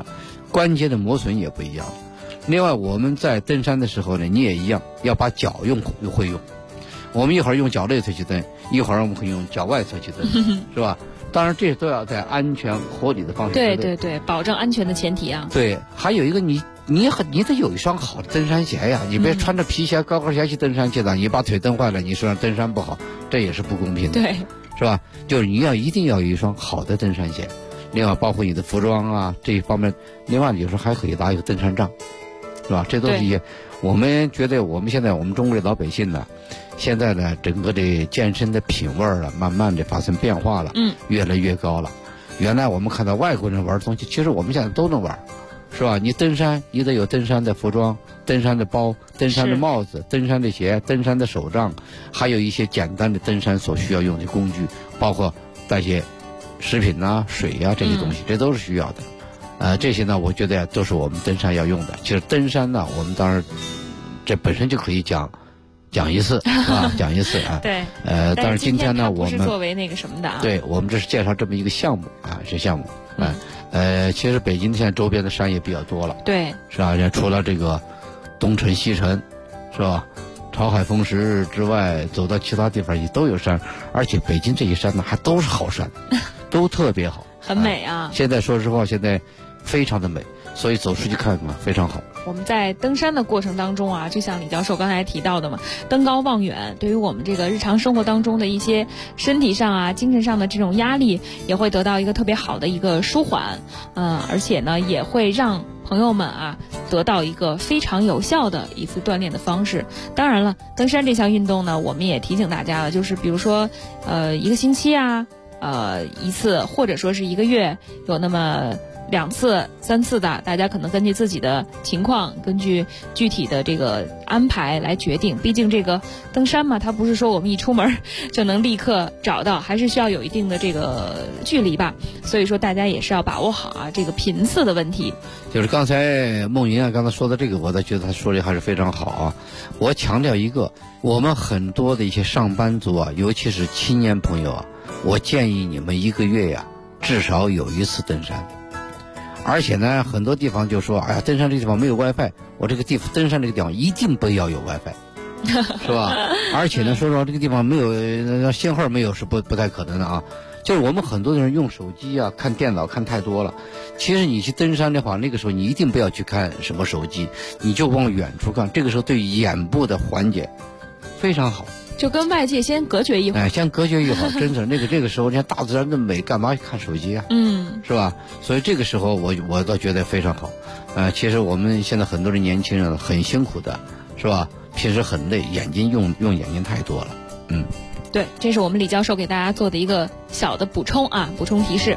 Speaker 8: 关节的磨损也不一样。另外我们在登山的时候呢，你也一样要把脚会用。我们一会儿用脚内侧去蹬，一会儿我们可以用脚外侧去蹬，是吧？当然这都要在安全合理的方式。
Speaker 9: 对，保证安全的前提啊。
Speaker 8: 对，还有一个你得有一双好的登山鞋呀，你别穿着皮鞋高跟鞋去登山去了，你把腿蹬坏了，你说登山不好，这也是不公平的。
Speaker 9: 对，
Speaker 8: 是吧？就是你一定要有一双好的登山鞋，另外包括你的服装啊这一方面，另外有时候还可以拿一个登山杖，是吧？这都是一些我们觉得我们现在我们中国的老百姓呢，现在呢整个的健身的品味了，慢慢的发生变化了，越来越高了。原来我们看到外国人玩东西，其实我们现在都能玩，是吧？你登山，你得有登山的服装、登山的包、登山的帽子、登山的鞋、登山的手杖，还有一些简单的登山所需要用的工具，包括带些食品啊、水啊这些东西，这都是需要的。这些呢，我觉得都是我们登山要用的。其实登山呢，我们当然这本身就可以讲一次，是吧？讲一次啊。
Speaker 9: 对。
Speaker 8: 但是今天呢，我们
Speaker 9: 不是作为那个什么的啊。
Speaker 8: 对，我们这是介绍这么一个项目啊，是项目。其实北京现在周边的山也比较多了。
Speaker 9: 对。
Speaker 8: 是吧？除了这个东城、西城，是吧？潮海、风石之外，走到其他地方也都有山，而且北京这些山呢，还都是好山，都特别好，
Speaker 9: 很美啊。
Speaker 8: 现在说实话，现在非常的美，所以走出去看看非常好。
Speaker 9: 我们在登山的过程当中啊，就像李教授刚才提到的嘛，登高望远，对于我们这个日常生活当中的一些身体上啊、精神上的这种压力，也会得到一个特别好的一个舒缓，而且呢，也会让朋友们啊得到一个非常有效的一次锻炼的方式。当然了，登山这项运动呢，我们也提醒大家了，就是比如说一个星期啊，一次或者说是一个月有那么2次、3次的，大家可能根据自己的情况，根据具体的这个安排来决定。毕竟这个登山嘛，它不是说我们一出门就能立刻找到，还是需要有一定的这个距离吧。所以说大家也是要把握好啊这个频次的问题。
Speaker 8: 就是刚才梦莹啊刚才说的这个，我倒觉得他说的还是非常好啊。我强调一个，我们很多的一些上班族啊，尤其是青年朋友啊，我建议你们1个月呀，至少有1次登山。而且呢，很多地方就说，哎呀，登山这个地方没有 WiFi， 我这个登山这个地方一定不要有 WiFi， 是吧？而且呢，说实话，这个地方没有信号没有是不太可能的啊。就是我们很多人用手机啊、看电脑看太多了。其实你去登山的话，那个时候你一定不要去看什么手机，你就往远处看，这个时候对眼部的缓解非常好。
Speaker 9: 就跟外界先隔绝一会儿，
Speaker 8: 先隔绝一会儿，真的这个时候，人家大自然的美，干嘛看手机啊？是吧？所以这个时候我倒觉得非常好。其实我们现在很多的年轻人很辛苦的，是吧？平时很累，眼睛用眼睛太多了。
Speaker 9: 对，这是我们李教授给大家做的一个小的补充啊，补充提示。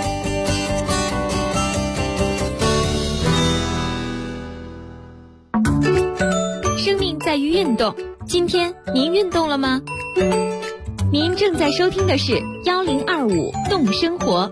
Speaker 5: 生命在于运动。今天您运动了吗？您正在收听的是1025动生活。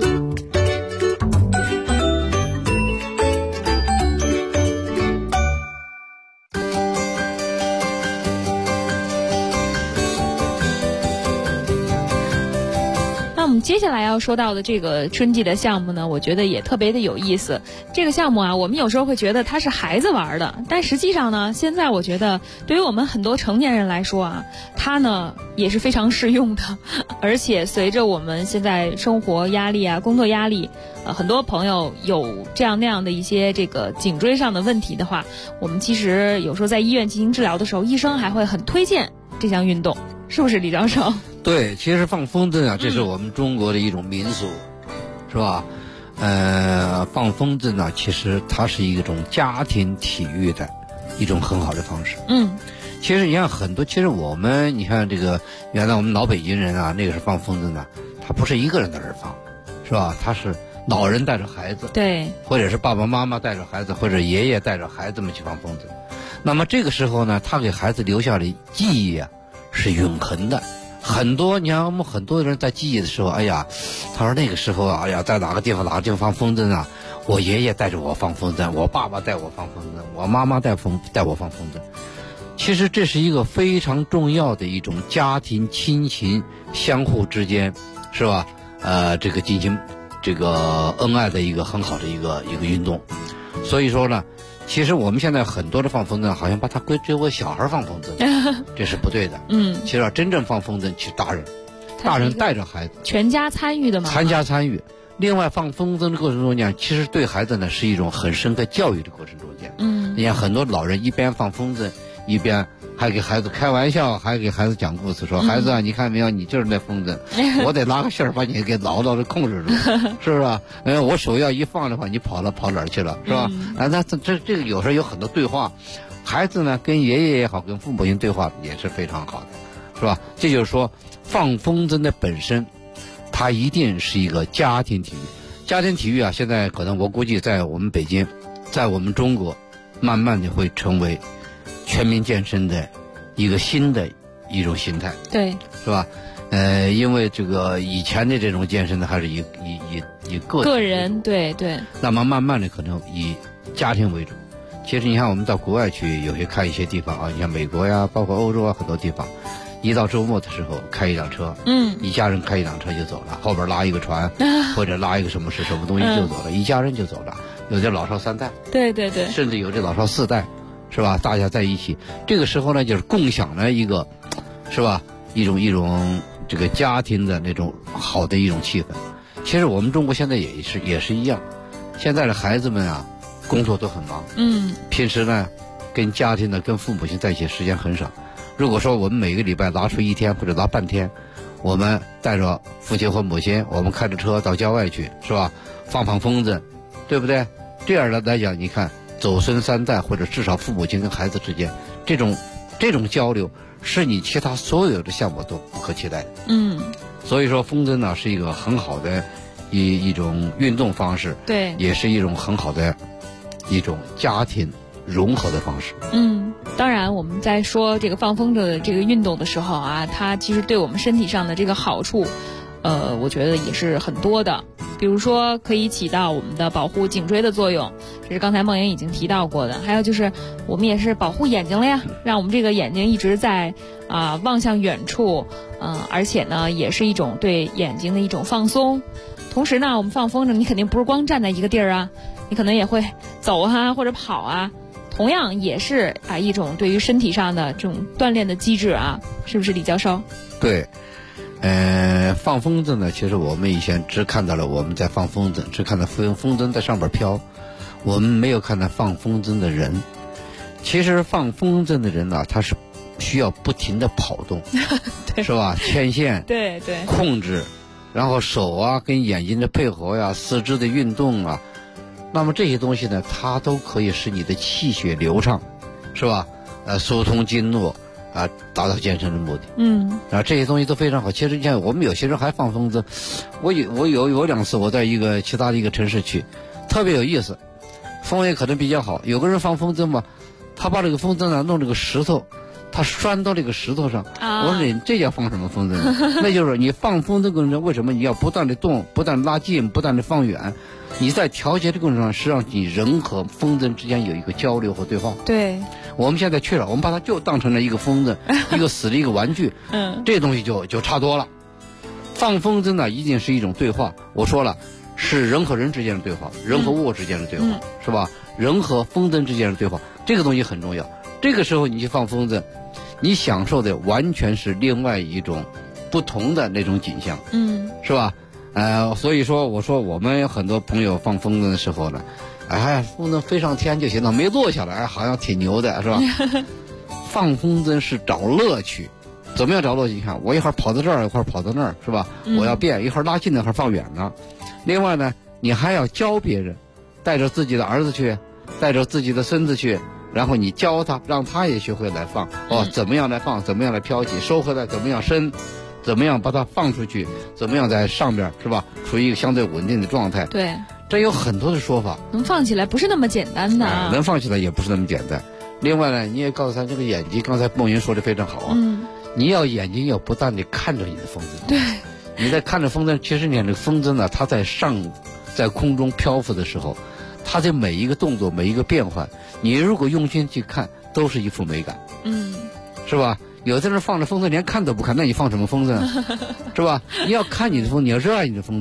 Speaker 9: 接下来要说到的这个春季的项目呢，我觉得也特别的有意思。这个项目啊，我们有时候会觉得它是孩子玩的，但实际上呢，现在我觉得对于我们很多成年人来说啊，它呢也是非常适用的。而且随着我们现在生活压力啊、工作压力，很多朋友有这样那样的一些这个颈椎上的问题的话，我们其实有时候在医院进行治疗的时候，医生还会很推荐这项运动，是不是李教授？
Speaker 8: 对，其实放风筝啊，这是我们中国的一种民俗，是吧？放风筝呢，其实它是一种家庭体育的一种很好的方式。其实你看很多，其实你看这个原来我们老北京人啊，那个是放风筝的，他不是一个人在这儿放，是吧？他是老人带着孩子，
Speaker 9: 对，
Speaker 8: 或者是爸爸妈妈带着孩子，或者爷爷带着孩子们去放风筝。那么这个时候呢，他给孩子留下的记忆啊，是永恒的。很多，你看我们很多人在记忆的时候，哎呀，他说那个时候啊，哎呀，在哪个地方放风筝啊，我爷爷带着我放风筝，我爸爸带我放风筝，我妈妈带我放风筝。其实这是一个非常重要的一种家庭亲情相互之间，是吧？这个进行这个恩爱的一个很好的一个运动。所以说呢，其实我们现在很多的放风筝好像把它归结为小孩放风筝，这是不对的。其实真正放风筝其实大人带着孩子，
Speaker 9: 全家参与的嘛，
Speaker 8: 参与。另外放风筝的过程中间，其实对孩子呢是一种很深刻教育的过程中间。你看很多老人一边放风筝，一边还给孩子开玩笑，还给孩子讲故事，说孩子啊，你看没有，你就是那风筝，我得拉个线把你给牢牢的控制住，是不是？我手要一放的话，你跑哪儿去了，是吧？那这个有时候有很多对话，孩子呢跟爷爷也好，跟父母亲对话也是非常好的，是吧？这就是说，放风筝的本身，它一定是一个家庭体育。家庭体育啊，现在可能我估计在我们北京，在我们中国，慢慢的会成为全民健身的一个新的一种形态，
Speaker 9: 对，
Speaker 8: 是吧？因为这个以前的这种健身呢，还是以个人，
Speaker 9: 对。
Speaker 8: 那么慢慢的可能以家庭为主。其实你看，我们到国外去，有些看一些地方啊，你像美国呀，包括欧洲啊，很多地方，一到周末的时候开一辆车，一家人开一辆车就走了，后边拉一个船，或者拉一个什么东西就走了，一家人就走了。有的老少3代，
Speaker 9: 对，
Speaker 8: 甚至有的老少4代，是吧？大家在一起，这个时候呢，就是共享了一个，是吧？一种这个家庭的那种好的一种气氛。其实我们中国现在也是一样，现在的孩子们啊，工作都很忙，平时呢，跟家庭呢，跟父母亲在一起时间很少。如果说我们每个礼拜拿出1天或者拿半天，我们带着父亲和母亲，我们开着车到郊外去，是吧？放风筝，对不对？这样的来讲，你看走孙3代，或者至少父母亲跟孩子之间这种交流，是你其他所有的项目都不可替代的。所以说风筝呢是一个很好的一种运动方式，
Speaker 9: 对，
Speaker 8: 也是一种很好的一种家庭融合的方式。
Speaker 9: 当然我们在说这个放风筝的这个运动的时候啊，它其实对我们身体上的这个好处，我觉得也是很多的。比如说可以起到我们的保护颈椎的作用，这是刚才梦莹已经提到过的。还有就是我们也是保护眼睛了呀，让我们这个眼睛一直在望向远处，而且呢也是一种对眼睛的一种放松。同时呢，我们放风筝，你肯定不是光站在一个地儿啊，你可能也会走啊或者跑啊，同样也是一种对于身体上的这种锻炼的机制啊，是不是李教授？
Speaker 8: 对。放风筝呢，其实我们以前只看到了我们在放风筝，只看到风筝在上边飘，我们没有看到放风筝的人。其实放风筝的人呢，他是需要不停的跑动，是吧？牵线，
Speaker 9: 对，
Speaker 8: 控制，然后手啊跟眼睛的配合呀，四肢的运动啊，那么这些东西呢，它都可以使你的气血流畅，是吧？疏通经络。达到健身的目的。这些东西都非常好。其实你看，我们有些人还放风筝，我有2次我在其他的一个城市去，特别有意思，风也可能比较好。有个人放风筝嘛，他把这个风筝呢弄这个石头，他拴到这个石头上。我说你这叫放什么风筝？那就是你放风筝过程中，为什么你要不断的动，不断拉近，不断的放远？你在调节的过程中，实际上你人和风筝之间有一个交流和对话。
Speaker 9: 对，
Speaker 8: 我们现在去了，我们把它就当成了一个风筝，一个死的一个玩具。这东西就差多了。放风筝呢，一定是一种对话。我说了，是人和人之间的对话，人和物之间的对话，是吧？人和风筝之间的对话，这个东西很重要。这个时候你去放风筝，你享受的完全是另外一种不同的那种景象，是吧？所以说我说我们有很多朋友放风筝的时候呢，风筝飞上天就行了，没落下来，好像挺牛的，是吧？放风筝是找乐趣。怎么样找乐趣？你看，我一会儿跑到这儿，一会儿跑到那儿，是吧？我要变，一会儿拉近了，一会儿放远了。另外呢，你还要教别人，带着自己的儿子去，带着自己的孙子去，然后你教他，让他也学会来放。怎么样来放？怎么样来飘起？收回来怎么样伸？怎么样把它放出去？怎么样在上边，是吧？处于一个相对稳定的状态。
Speaker 9: 对，
Speaker 8: 这有很多的说法。
Speaker 9: 能放起来不是那么简单的
Speaker 8: 能放起来也不是那么简单。另外呢，你也告诉他这个眼睛，刚才梦云说的非常好啊。你要眼睛要不断地看着你的风筝。
Speaker 9: 对。
Speaker 8: 你在看着风筝，其实你看这个风筝呢，它在空中漂浮的时候，它的每一个动作，每一个变换，你如果用心去看，都是一幅美感。是吧？有的人放着风筝连看都不看，那你放什么风筝？是吧？你要看你的风筝，你要热爱你的风筝。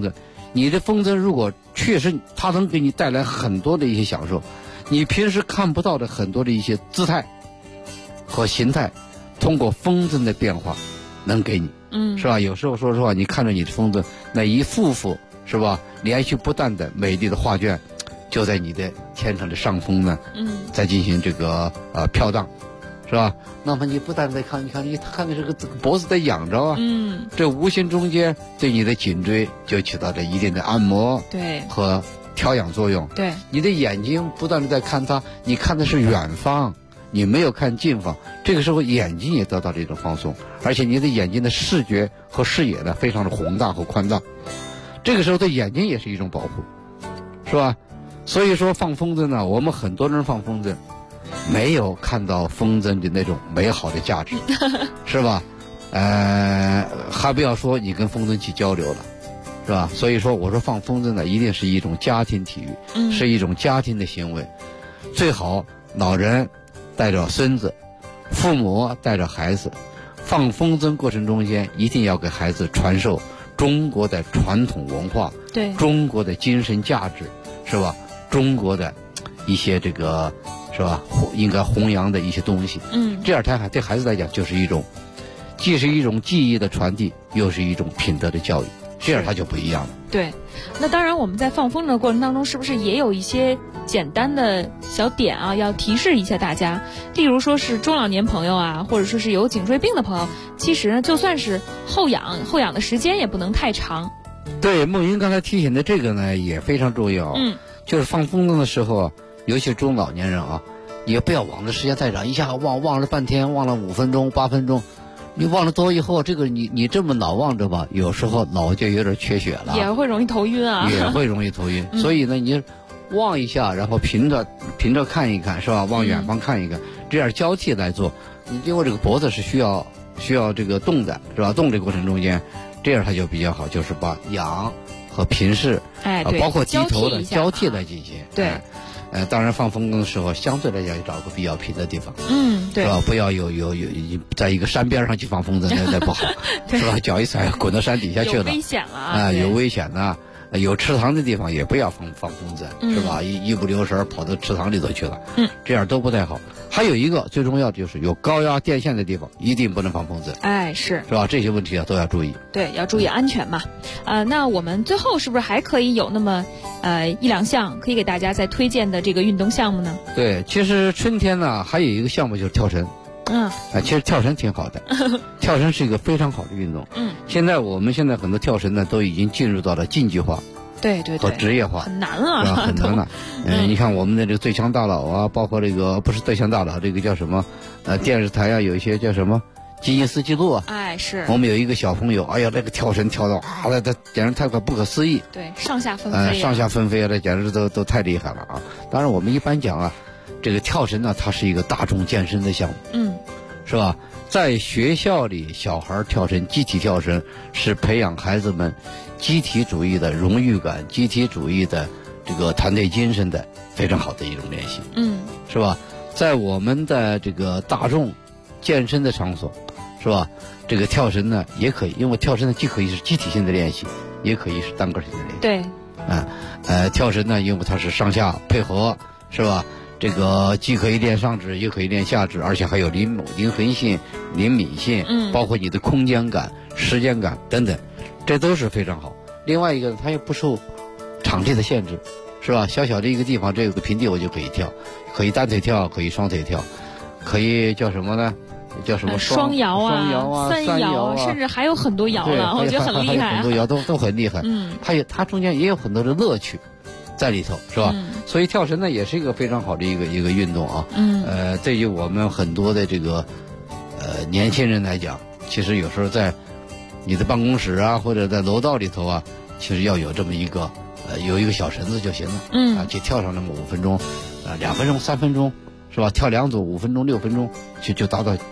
Speaker 8: 你的风筝如果确实它能给你带来很多的一些享受，你平时看不到的很多的一些姿态和形态，通过风筝的变化能给你，是吧？有时候说实话，你看着你的风筝那一幅幅，是吧？连续不断的美丽的画卷，就在你的天上的上空呢，在进行这个飘荡，是吧？那么你不但在看，你看的这个脖子在仰着啊，这无形中间对你的颈椎就起到了一定的按摩和调养作用。
Speaker 9: 对，
Speaker 8: 你的眼睛不断的在看它，你看的是远方，你没有看近方，这个时候眼睛也得到了一种放松，而且你的眼睛的视觉和视野呢非常的宏大和宽大，这个时候对眼睛也是一种保护，是吧？所以说放风筝呢，我们很多人放风筝没有看到风筝的那种美好的价值，是吧？还不要说你跟风筝去交流了，是吧？所以说我说放风筝呢，一定是一种家庭体育，是一种家庭的行为，最好老人带着孙子，父母带着孩子，放风筝过程中间一定要给孩子传授中国的传统文化，
Speaker 9: 对，
Speaker 8: 中国的精神价值，是吧？中国的一些这个是吧，应该弘扬的一些东西，这样他对孩子来讲就是一种，既是一种记忆的传递，又是一种品德的教育，这样他就不一样了。
Speaker 9: 对，那当然我们在放风筝的过程当中，是不是也有一些简单的小点啊，要提示一下大家？例如说是中老年朋友啊，或者说是有颈椎病的朋友，其实呢，就算是后仰的时间也不能太长。
Speaker 8: 对，梦莹刚才提醒的这个呢，也非常重要。就是放风筝的时候啊，尤其是中老年人啊，也不要忘了时间太长，一下忘了半天，忘了5分钟、8分钟，你忘了多以后，这个你这么老忘着吧，有时候脑就有点缺血了，
Speaker 9: 也会容易头晕啊，
Speaker 8: 也会容易头晕。所以呢，你望一下，然后平着看一看，是吧？往远方看一看，这样交替来做。你因为这个脖子是需要这个动的，是吧？动的过程中间，这样它就比较好，就是把仰和平视，包括低头的交替来进行。
Speaker 9: 对。
Speaker 8: 当然放风筝的时候，相对来讲要找个比较平的地方，
Speaker 9: 对，
Speaker 8: 是吧？不要有在一个山边上去放风筝，那不好，是吧？脚一踩滚到山底下去了，
Speaker 9: 有危险了
Speaker 8: 有危险的。有池塘的地方也不要放风筝，是吧？一不留神跑到池塘里头去了，这样都不太好。还有一个最重要的就是有高压电线的地方，一定不能放风筝。
Speaker 9: 是
Speaker 8: 吧？这些问题都要注意。
Speaker 9: 对，要注意安全嘛。那我们最后是不是还可以有那么1、2项可以给大家再推荐的这个运动项目呢？
Speaker 8: 对，其实春天呢还有一个项目就是跳绳。其实跳绳挺好的，跳绳是一个非常好的运动。我们现在很多跳绳呢都已经进入到了竞技化，
Speaker 9: 对
Speaker 8: 和职业化，
Speaker 9: 很难啊，
Speaker 8: 很难了。你看我们的这个最强大脑啊，包括这个不是最强大脑，这个叫什么？电视台啊有一些叫什么吉尼斯纪录啊。
Speaker 9: 是。
Speaker 8: 我们有一个小朋友，哎呀，那个跳绳跳到那他简直太快，不可思议。
Speaker 9: 对，上下分飞。
Speaker 8: 上下分飞，那简直都太厉害了啊！当然我们一般讲啊，这个跳绳呢，它是一个大众健身的项目，是吧？在学校里，小孩跳绳、集体跳绳是培养孩子们集体主义的荣誉感、集体主义的这个团队精神的非常好的一种练习，是吧？在我们的这个大众健身的场所，是吧？这个跳绳呢也可以，因为跳绳呢既可以是集体性的练习，也可以是单个性的练习。对，跳绳呢，因为它是上下配合，是吧？这个既可以练上肢，也可以练下肢，而且还有灵活性、灵敏性，包括你的空间感、时间感等等，这都是非常好。另外一个，它也不受场地的限制，是吧？小小的一个地方，这有个平地我就可以跳，可以单腿跳，可以双腿跳，可以叫什么呢？叫什么
Speaker 9: 双摇
Speaker 8: 啊、
Speaker 9: 三摇啊，甚至还有很多摇了，我觉得很厉害。
Speaker 8: 很多摇都很厉害。它中间也有很多的乐趣在里头，是吧？所以跳绳呢也是一个非常好的一个运动啊。对于我们很多的这个年轻人来讲，其实有时候在你的办公室啊，或者在楼道里头啊，其实要有这么一个有一个小绳子就行了。去跳上那么5分钟，2分钟、3分钟，是吧？跳2组5分钟、6分钟，就达到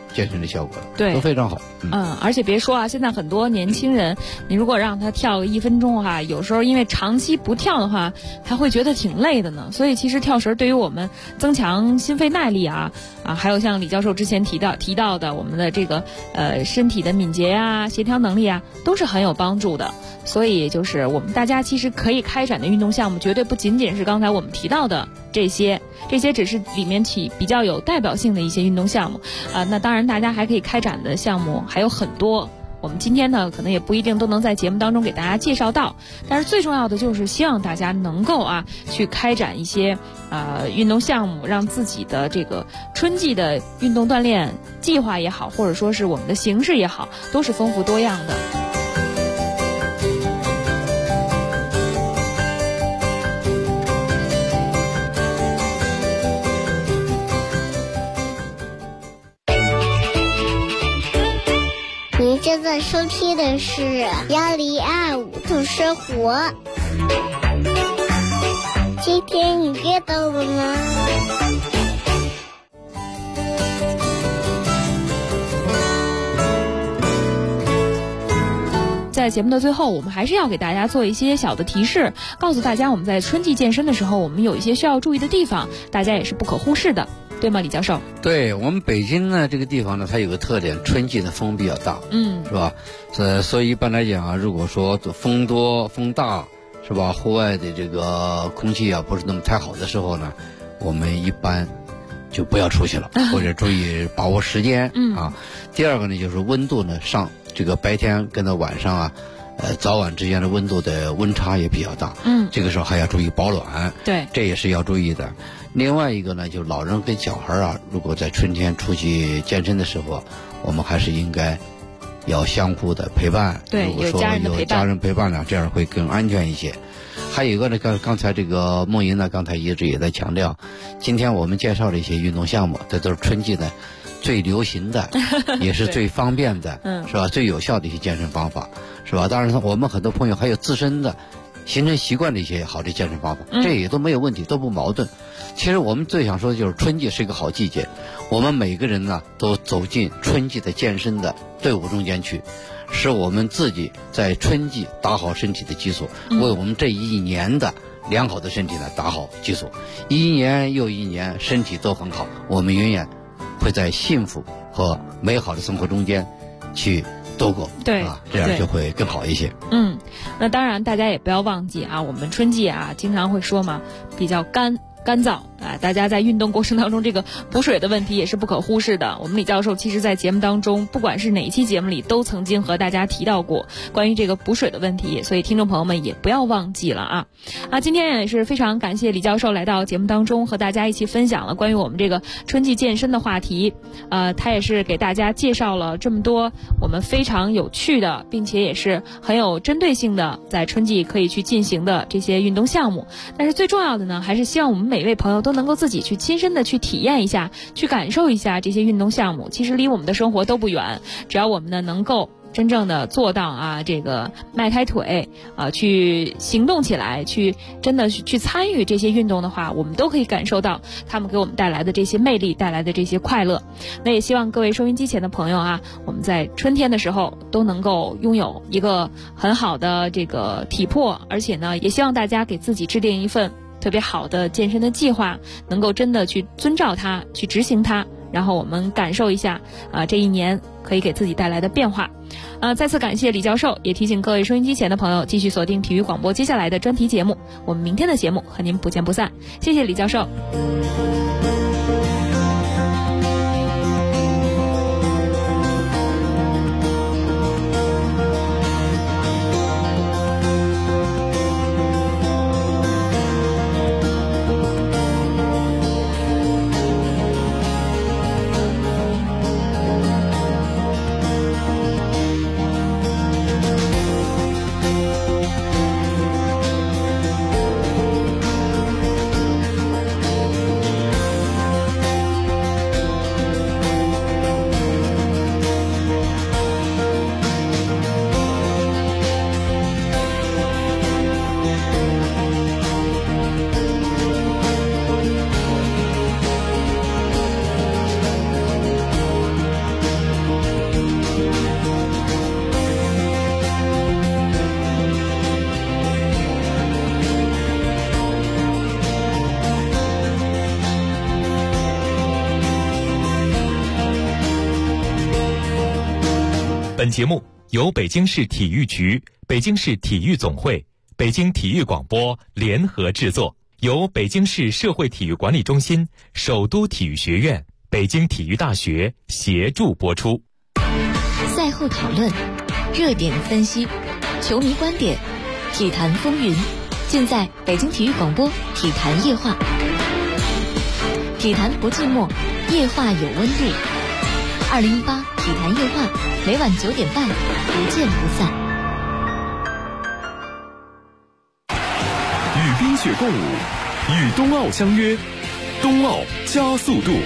Speaker 8: 健身的效果了，
Speaker 9: 对，
Speaker 8: 都非常好。
Speaker 9: 而且别说啊，现在很多年轻人，你如果让他跳1分钟哈，有时候因为长期不跳的话，还会觉得挺累的呢。所以其实跳绳对于我们增强心肺耐力啊，还有像李教授之前提到的我们的这个身体的敏捷啊、协调能力啊，都是很有帮助的。所以就是我们大家其实可以开展的运动项目，绝对不仅仅是刚才我们提到的这些只是里面比较有代表性的一些运动项目那当然大家还可以开展的项目还有很多，我们今天呢可能也不一定都能在节目当中给大家介绍到，但是最重要的就是希望大家能够去开展一些运动项目，让自己的这个春季的运动锻炼计划也好，或者说是我们的形式也好，都是丰富多样的。
Speaker 11: 您正在收听的是1025土生活。今天你遇到了吗？
Speaker 9: 在节目的最后，我们还是要给大家做一些小的提示，告诉大家我们在春季健身的时候，我们有一些需要注意的地方，大家也是不可忽视的。对吗，李教授？
Speaker 8: 对，我们北京呢这个地方呢，它有个特点，春季的风比较大，是吧？所以一般来讲如果说风多风大，是吧？户外的这个空气不是那么太好的时候呢，我们一般就不要出去了，或者注意把握时间第二个呢，就是温度呢上这个白天跟到晚上早晚之间的温度的温差也比较大，这个时候还要注意保暖，
Speaker 9: 对，
Speaker 8: 这也是要注意的。另外一个呢，就老人跟小孩如果在春天出去健身的时候，我们还是应该要相互的陪伴，
Speaker 9: 对，
Speaker 8: 如果说有家人陪伴了，这样会更安全一些。还有一个呢，刚才这个梦莹呢，刚才一直也在强调，今天我们介绍的一些运动项目，这都是春季的最流行的，也是最方便的，是吧？最有效的一些健身方法，是吧？当然，我们很多朋友还有自身的形成习惯的一些好的健身方法，这也都没有问题，都不矛盾。其实我们最想说的就是春季是一个好季节，我们每个人呢都走进春季的健身的队伍中间去，使我们自己在春季打好身体的基础，为我们这一年的良好的身体呢打好基础，一年又一年身体都很好，我们永远会在幸福和美好的生活中间去度过，
Speaker 9: 对
Speaker 8: 这样就会更好一些。
Speaker 9: 那当然大家也不要忘记我们春季经常会说嘛，比较干燥大家在运动过程当中这个补水的问题也是不可忽视的。我们李教授其实在节目当中，不管是哪一期节目里，都曾经和大家提到过关于这个补水的问题，所以听众朋友们也不要忘记了今天也是非常感谢李教授来到节目当中，和大家一起分享了关于我们这个春季健身的话题。他也是给大家介绍了这么多我们非常有趣的，并且也是很有针对性的在春季可以去进行的这些运动项目。但是最重要的呢，还是希望我们每位朋友都能够自己去亲身的去体验一下，去感受一下这些运动项目，其实离我们的生活都不远，只要我们呢能够真正的做到这个迈开腿去行动起来，去真的去参与这些运动的话，我们都可以感受到他们给我们带来的这些魅力，带来的这些快乐。那也希望各位收音机前的朋友我们在春天的时候都能够拥有一个很好的这个体魄，而且呢也希望大家给自己制定一份特别好的健身的计划，能够真的去遵照它，去执行它，然后我们感受一下这一年可以给自己带来的变化。再次感谢李教授，也提醒各位收音机前的朋友继续锁定体育广播接下来的专题节目，我们明天的节目和您不见不散。谢谢李教授。
Speaker 10: 本节目由北京市体育局、北京市体育总会、北京体育广播联合制作，由北京市社会体育管理中心、首都体育学院、北京体育大学协助播出。
Speaker 5: 赛后讨论，热点分析，球迷观点，体坛风云，尽在北京体育广播体坛夜话。体坛不寂寞，夜话有温度。2018体坛夜话，每晚9点半，不见不散。
Speaker 3: 与冰雪共舞，与冬奥相约，冬奥加速度。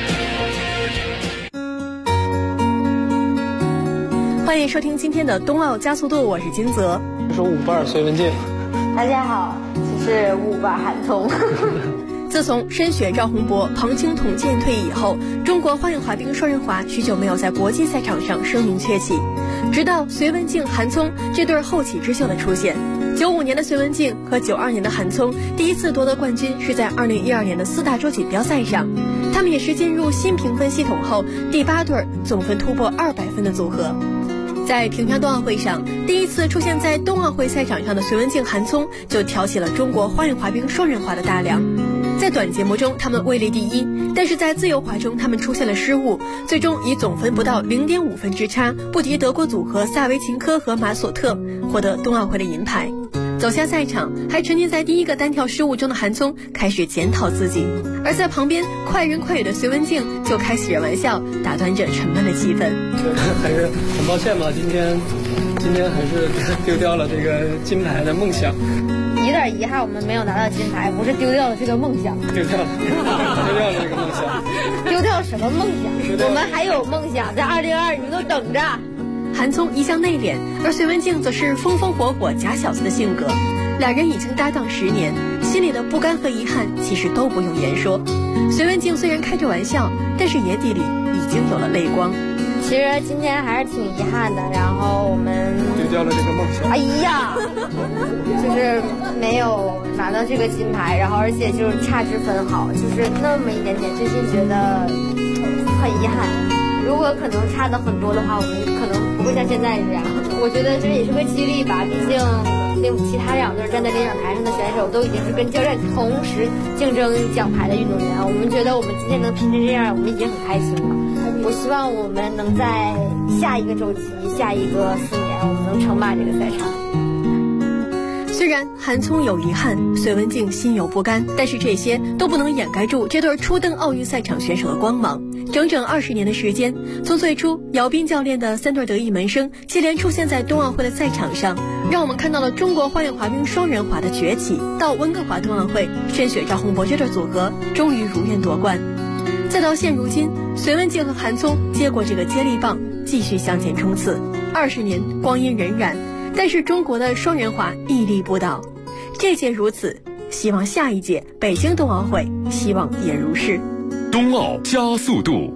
Speaker 12: 欢迎收听今天的冬奥加速度，我是金泽。
Speaker 13: 我是舞伴隋文静。
Speaker 14: 大家好，我是舞伴韩聪。
Speaker 12: 自从申雪、赵宏博、庞青统剑退役以后，中国花样滑冰双人滑许久没有在国际赛场上声名鹊起。直到隋文静、韩聪这对后起之秀的出现，95年的隋文静和92年的韩聪第一次夺得冠军是在2012年的4大洲锦标赛上，他们也是进入新评分系统后第8对总分突破200分的组合。在平昌冬奥会上，第一次出现在冬奥会赛场上的隋文静、韩聪就挑起了中国花样滑冰双人滑的大梁。在短节目中他们位列第一，但是在自由滑中他们出现了失误，最终以总分不到0.5分之差不敌德国组合萨维琴科和马索特，获得冬奥会的银牌。走下赛场，还沉浸在第一个单跳失误中的韩聪开始检讨自己，而在旁边快人快语的隋文静就开起了玩笑，打断着沉闷的气氛。
Speaker 13: 还是很抱歉吧，今天还是丢掉了这个金牌的梦想。
Speaker 14: 有点遗憾，我们没有拿到金牌，不是丢掉了这个梦想，
Speaker 13: 丢掉了这个梦想。
Speaker 14: 丢掉什么梦想？我们还有梦想，在2022，你们都等着。
Speaker 12: 韩聪一向内敛，而隋文静则是风风火火假小子的性格。两人已经搭档10年，心里的不甘和遗憾其实都不用言说。隋文静虽然开着玩笑，但是眼底里已经有了泪光。
Speaker 14: 其实今天还是挺遗憾的，然后我们
Speaker 13: 丢掉了这个梦想。
Speaker 14: 哎呀，就是没有拿到这个金牌，然后而且就是差之分毫，就是那么一点点，最近觉得很遗憾。如果可能差的很多的话，我们可能不会像现在这样。我觉得这也是个激励吧，毕竟其他2对站在领奖台上的选手都已经是跟教练同时竞争奖牌的运动员，我们觉得我们今天能拼成这样，我们已经很开心了。我希望我们能在下一个周期、下一个4年，我们能称霸这个赛场。
Speaker 12: 虽然韩聪有遗憾，隋文静心有不甘，但是这些都不能掩盖住这对初登奥运赛场选手的光芒。整整20年的时间，从最初姚斌教练的3对得意门生接连出现在冬奥会的赛场上，让我们看到了中国花样滑冰双人滑的崛起。到温哥华冬奥会，申雪、赵宏博这对组合终于如愿夺冠。再到现如今，隋文静和韩聪接过这个接力棒，继续向前冲刺。20年光阴荏苒，但是中国的双人滑屹立不倒。这届如此，希望下一届北京冬奥会希望也如是。
Speaker 3: 冬奥加速度。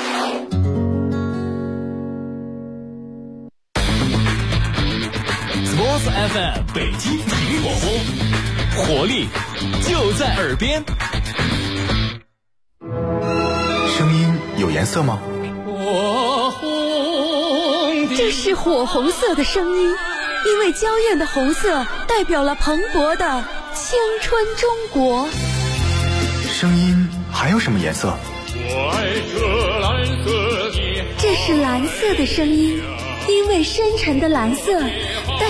Speaker 1: Sports FM 北京体育广播，活力就在耳边。
Speaker 15: 声音有颜色吗？
Speaker 16: 这是火红色的声音，因为娇艳的红色代表了蓬勃的青春中国。
Speaker 15: 声音还有什么颜色？
Speaker 16: 我爱这蓝色的。这是蓝色的声音，因为深沉的蓝色